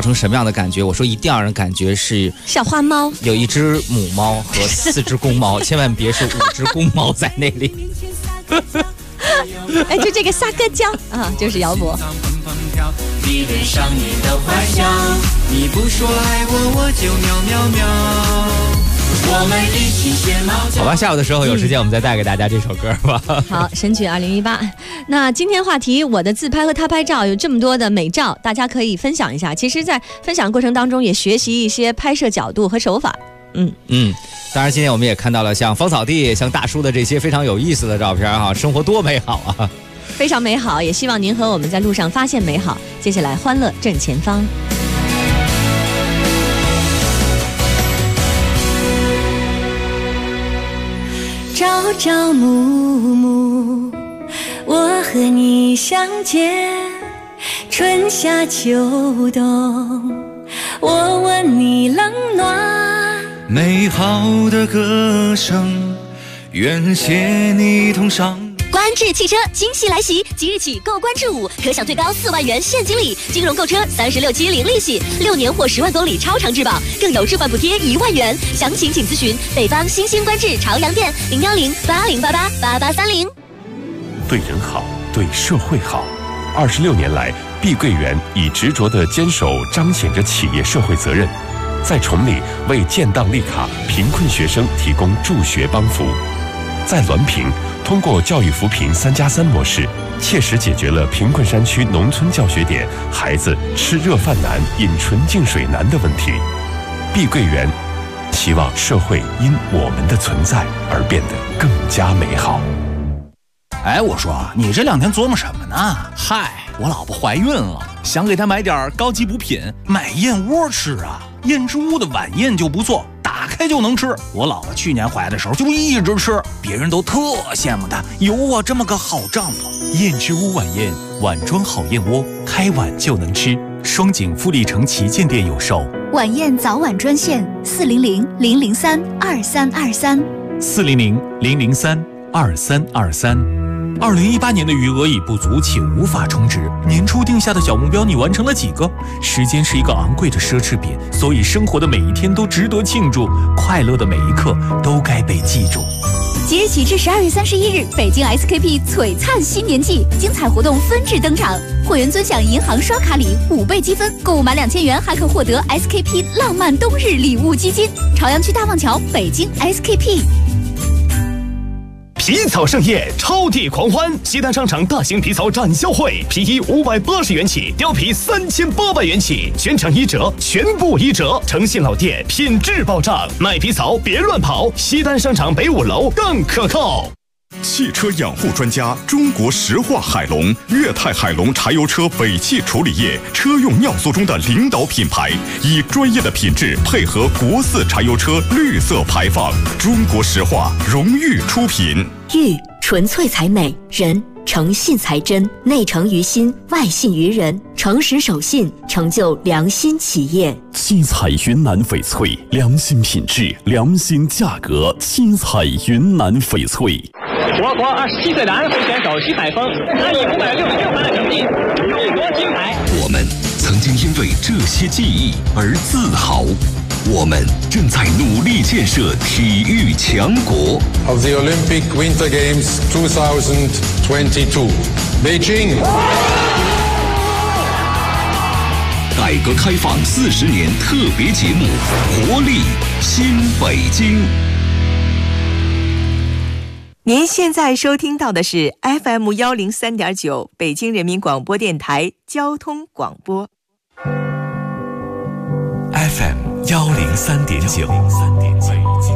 成什么样的感觉？我说一定要让人感觉是像花猫， 有一只母猫和4只公猫，千万别是5只公猫在那里。 哎，就这个撒个娇啊，就是姚博。 你脸上你的坏笑，你不说爱我，我就喵喵喵。我们一起学猫叫。 好吧，下午的时候有时间我们再带给大家这首歌吧。 好，神曲2018。那今天话题，我的自拍和他拍照有这么多的美照，大家可以分享一下。其实，在分享过程当中，也学习一些拍摄角度和手法。 当然今天我们也看到了像芳草地、像大叔的这些非常有意思的照片哈，生活多美好啊！ 非常美好，也希望您和我们在路上发现美好。接下来，欢乐正前方。 朝朝暮暮，我和你相见，春夏秋冬，我问你冷暖。 美好的歌声，愿携你同上。 观致汽车惊喜来袭，即日起购观致5可享最高4万元现金礼，金融购车36期零利息，6年或10万公里超长质保，更有置换补贴1万元。详情请咨询北方新兴观致朝阳店01080888830。 对人好，对社会好。26年来，碧桂园以执着的坚守彰显着企业社会责任，在崇礼为建档立卡贫困学生提供助学帮扶，在滦平通过教育扶贫3+3模式，切实解决了贫困山区农村教学点孩子吃热饭难、饮纯净水难的问题。碧桂园希望社会因我们的存在而变得更加美好。 哎，我说你这2天琢磨什么呢？ 嗨，我老婆怀孕了，想给她买点高级补品， 买燕窝吃啊。燕之屋的晚宴就不错，打开就能吃。我老婆去年怀的时候就一直吃，别人都特羡慕她有我这么个好丈夫。 燕之屋晚宴，碗装好燕窝，开碗就能吃。双井富力城旗舰店有售。 晚宴早晚专线 400-003-2323，400-003-2323。2018年的余额已不足，且无法充值。年初定下的小目标，你完成了几个？时间是一个昂贵的奢侈品，所以生活的每一天都值得庆祝，快乐的每一刻都该被记住。 即日起至12月31日，北京 SKP 璀璨新年季精彩活动纷至登场，会员尊享银行刷卡礼5倍积分，购物满2000元还可获得 SKP 浪漫冬日礼物基金。朝阳区大望桥，北京 SKP。 皮草盛宴，超地狂欢！西单商场大型皮草展销会，皮衣580元起，貂皮3800元起，全场1折，全部1折。诚信老店，品质保障，卖皮草别乱跑。西单商场北5楼更可靠。 汽车养护专家中国石化海龙，粤泰海龙柴油车尾气处理液车用尿素中的领导品牌，以专业的品质配合国4柴油车绿色排放。中国石化荣誉出品。 玉纯粹才美，人诚信才真，内诚于心，外信于人，诚实守信，成就良心企业。 七彩云南翡翠，良心品质，良心价格。七彩云南翡翠。 我国27岁的安徽选手徐海峰，他以566分的成绩勇夺金牌。 我们曾经因为这些记忆而自豪，我们正在努力建设体育强国。 Of the Olympic Winter Games 2022, Beijing。 改革开放40年特别节目，活力新北京。 您现在收听到的是 FM 103.9北京人民广播电台交通广播。 FM 103.9。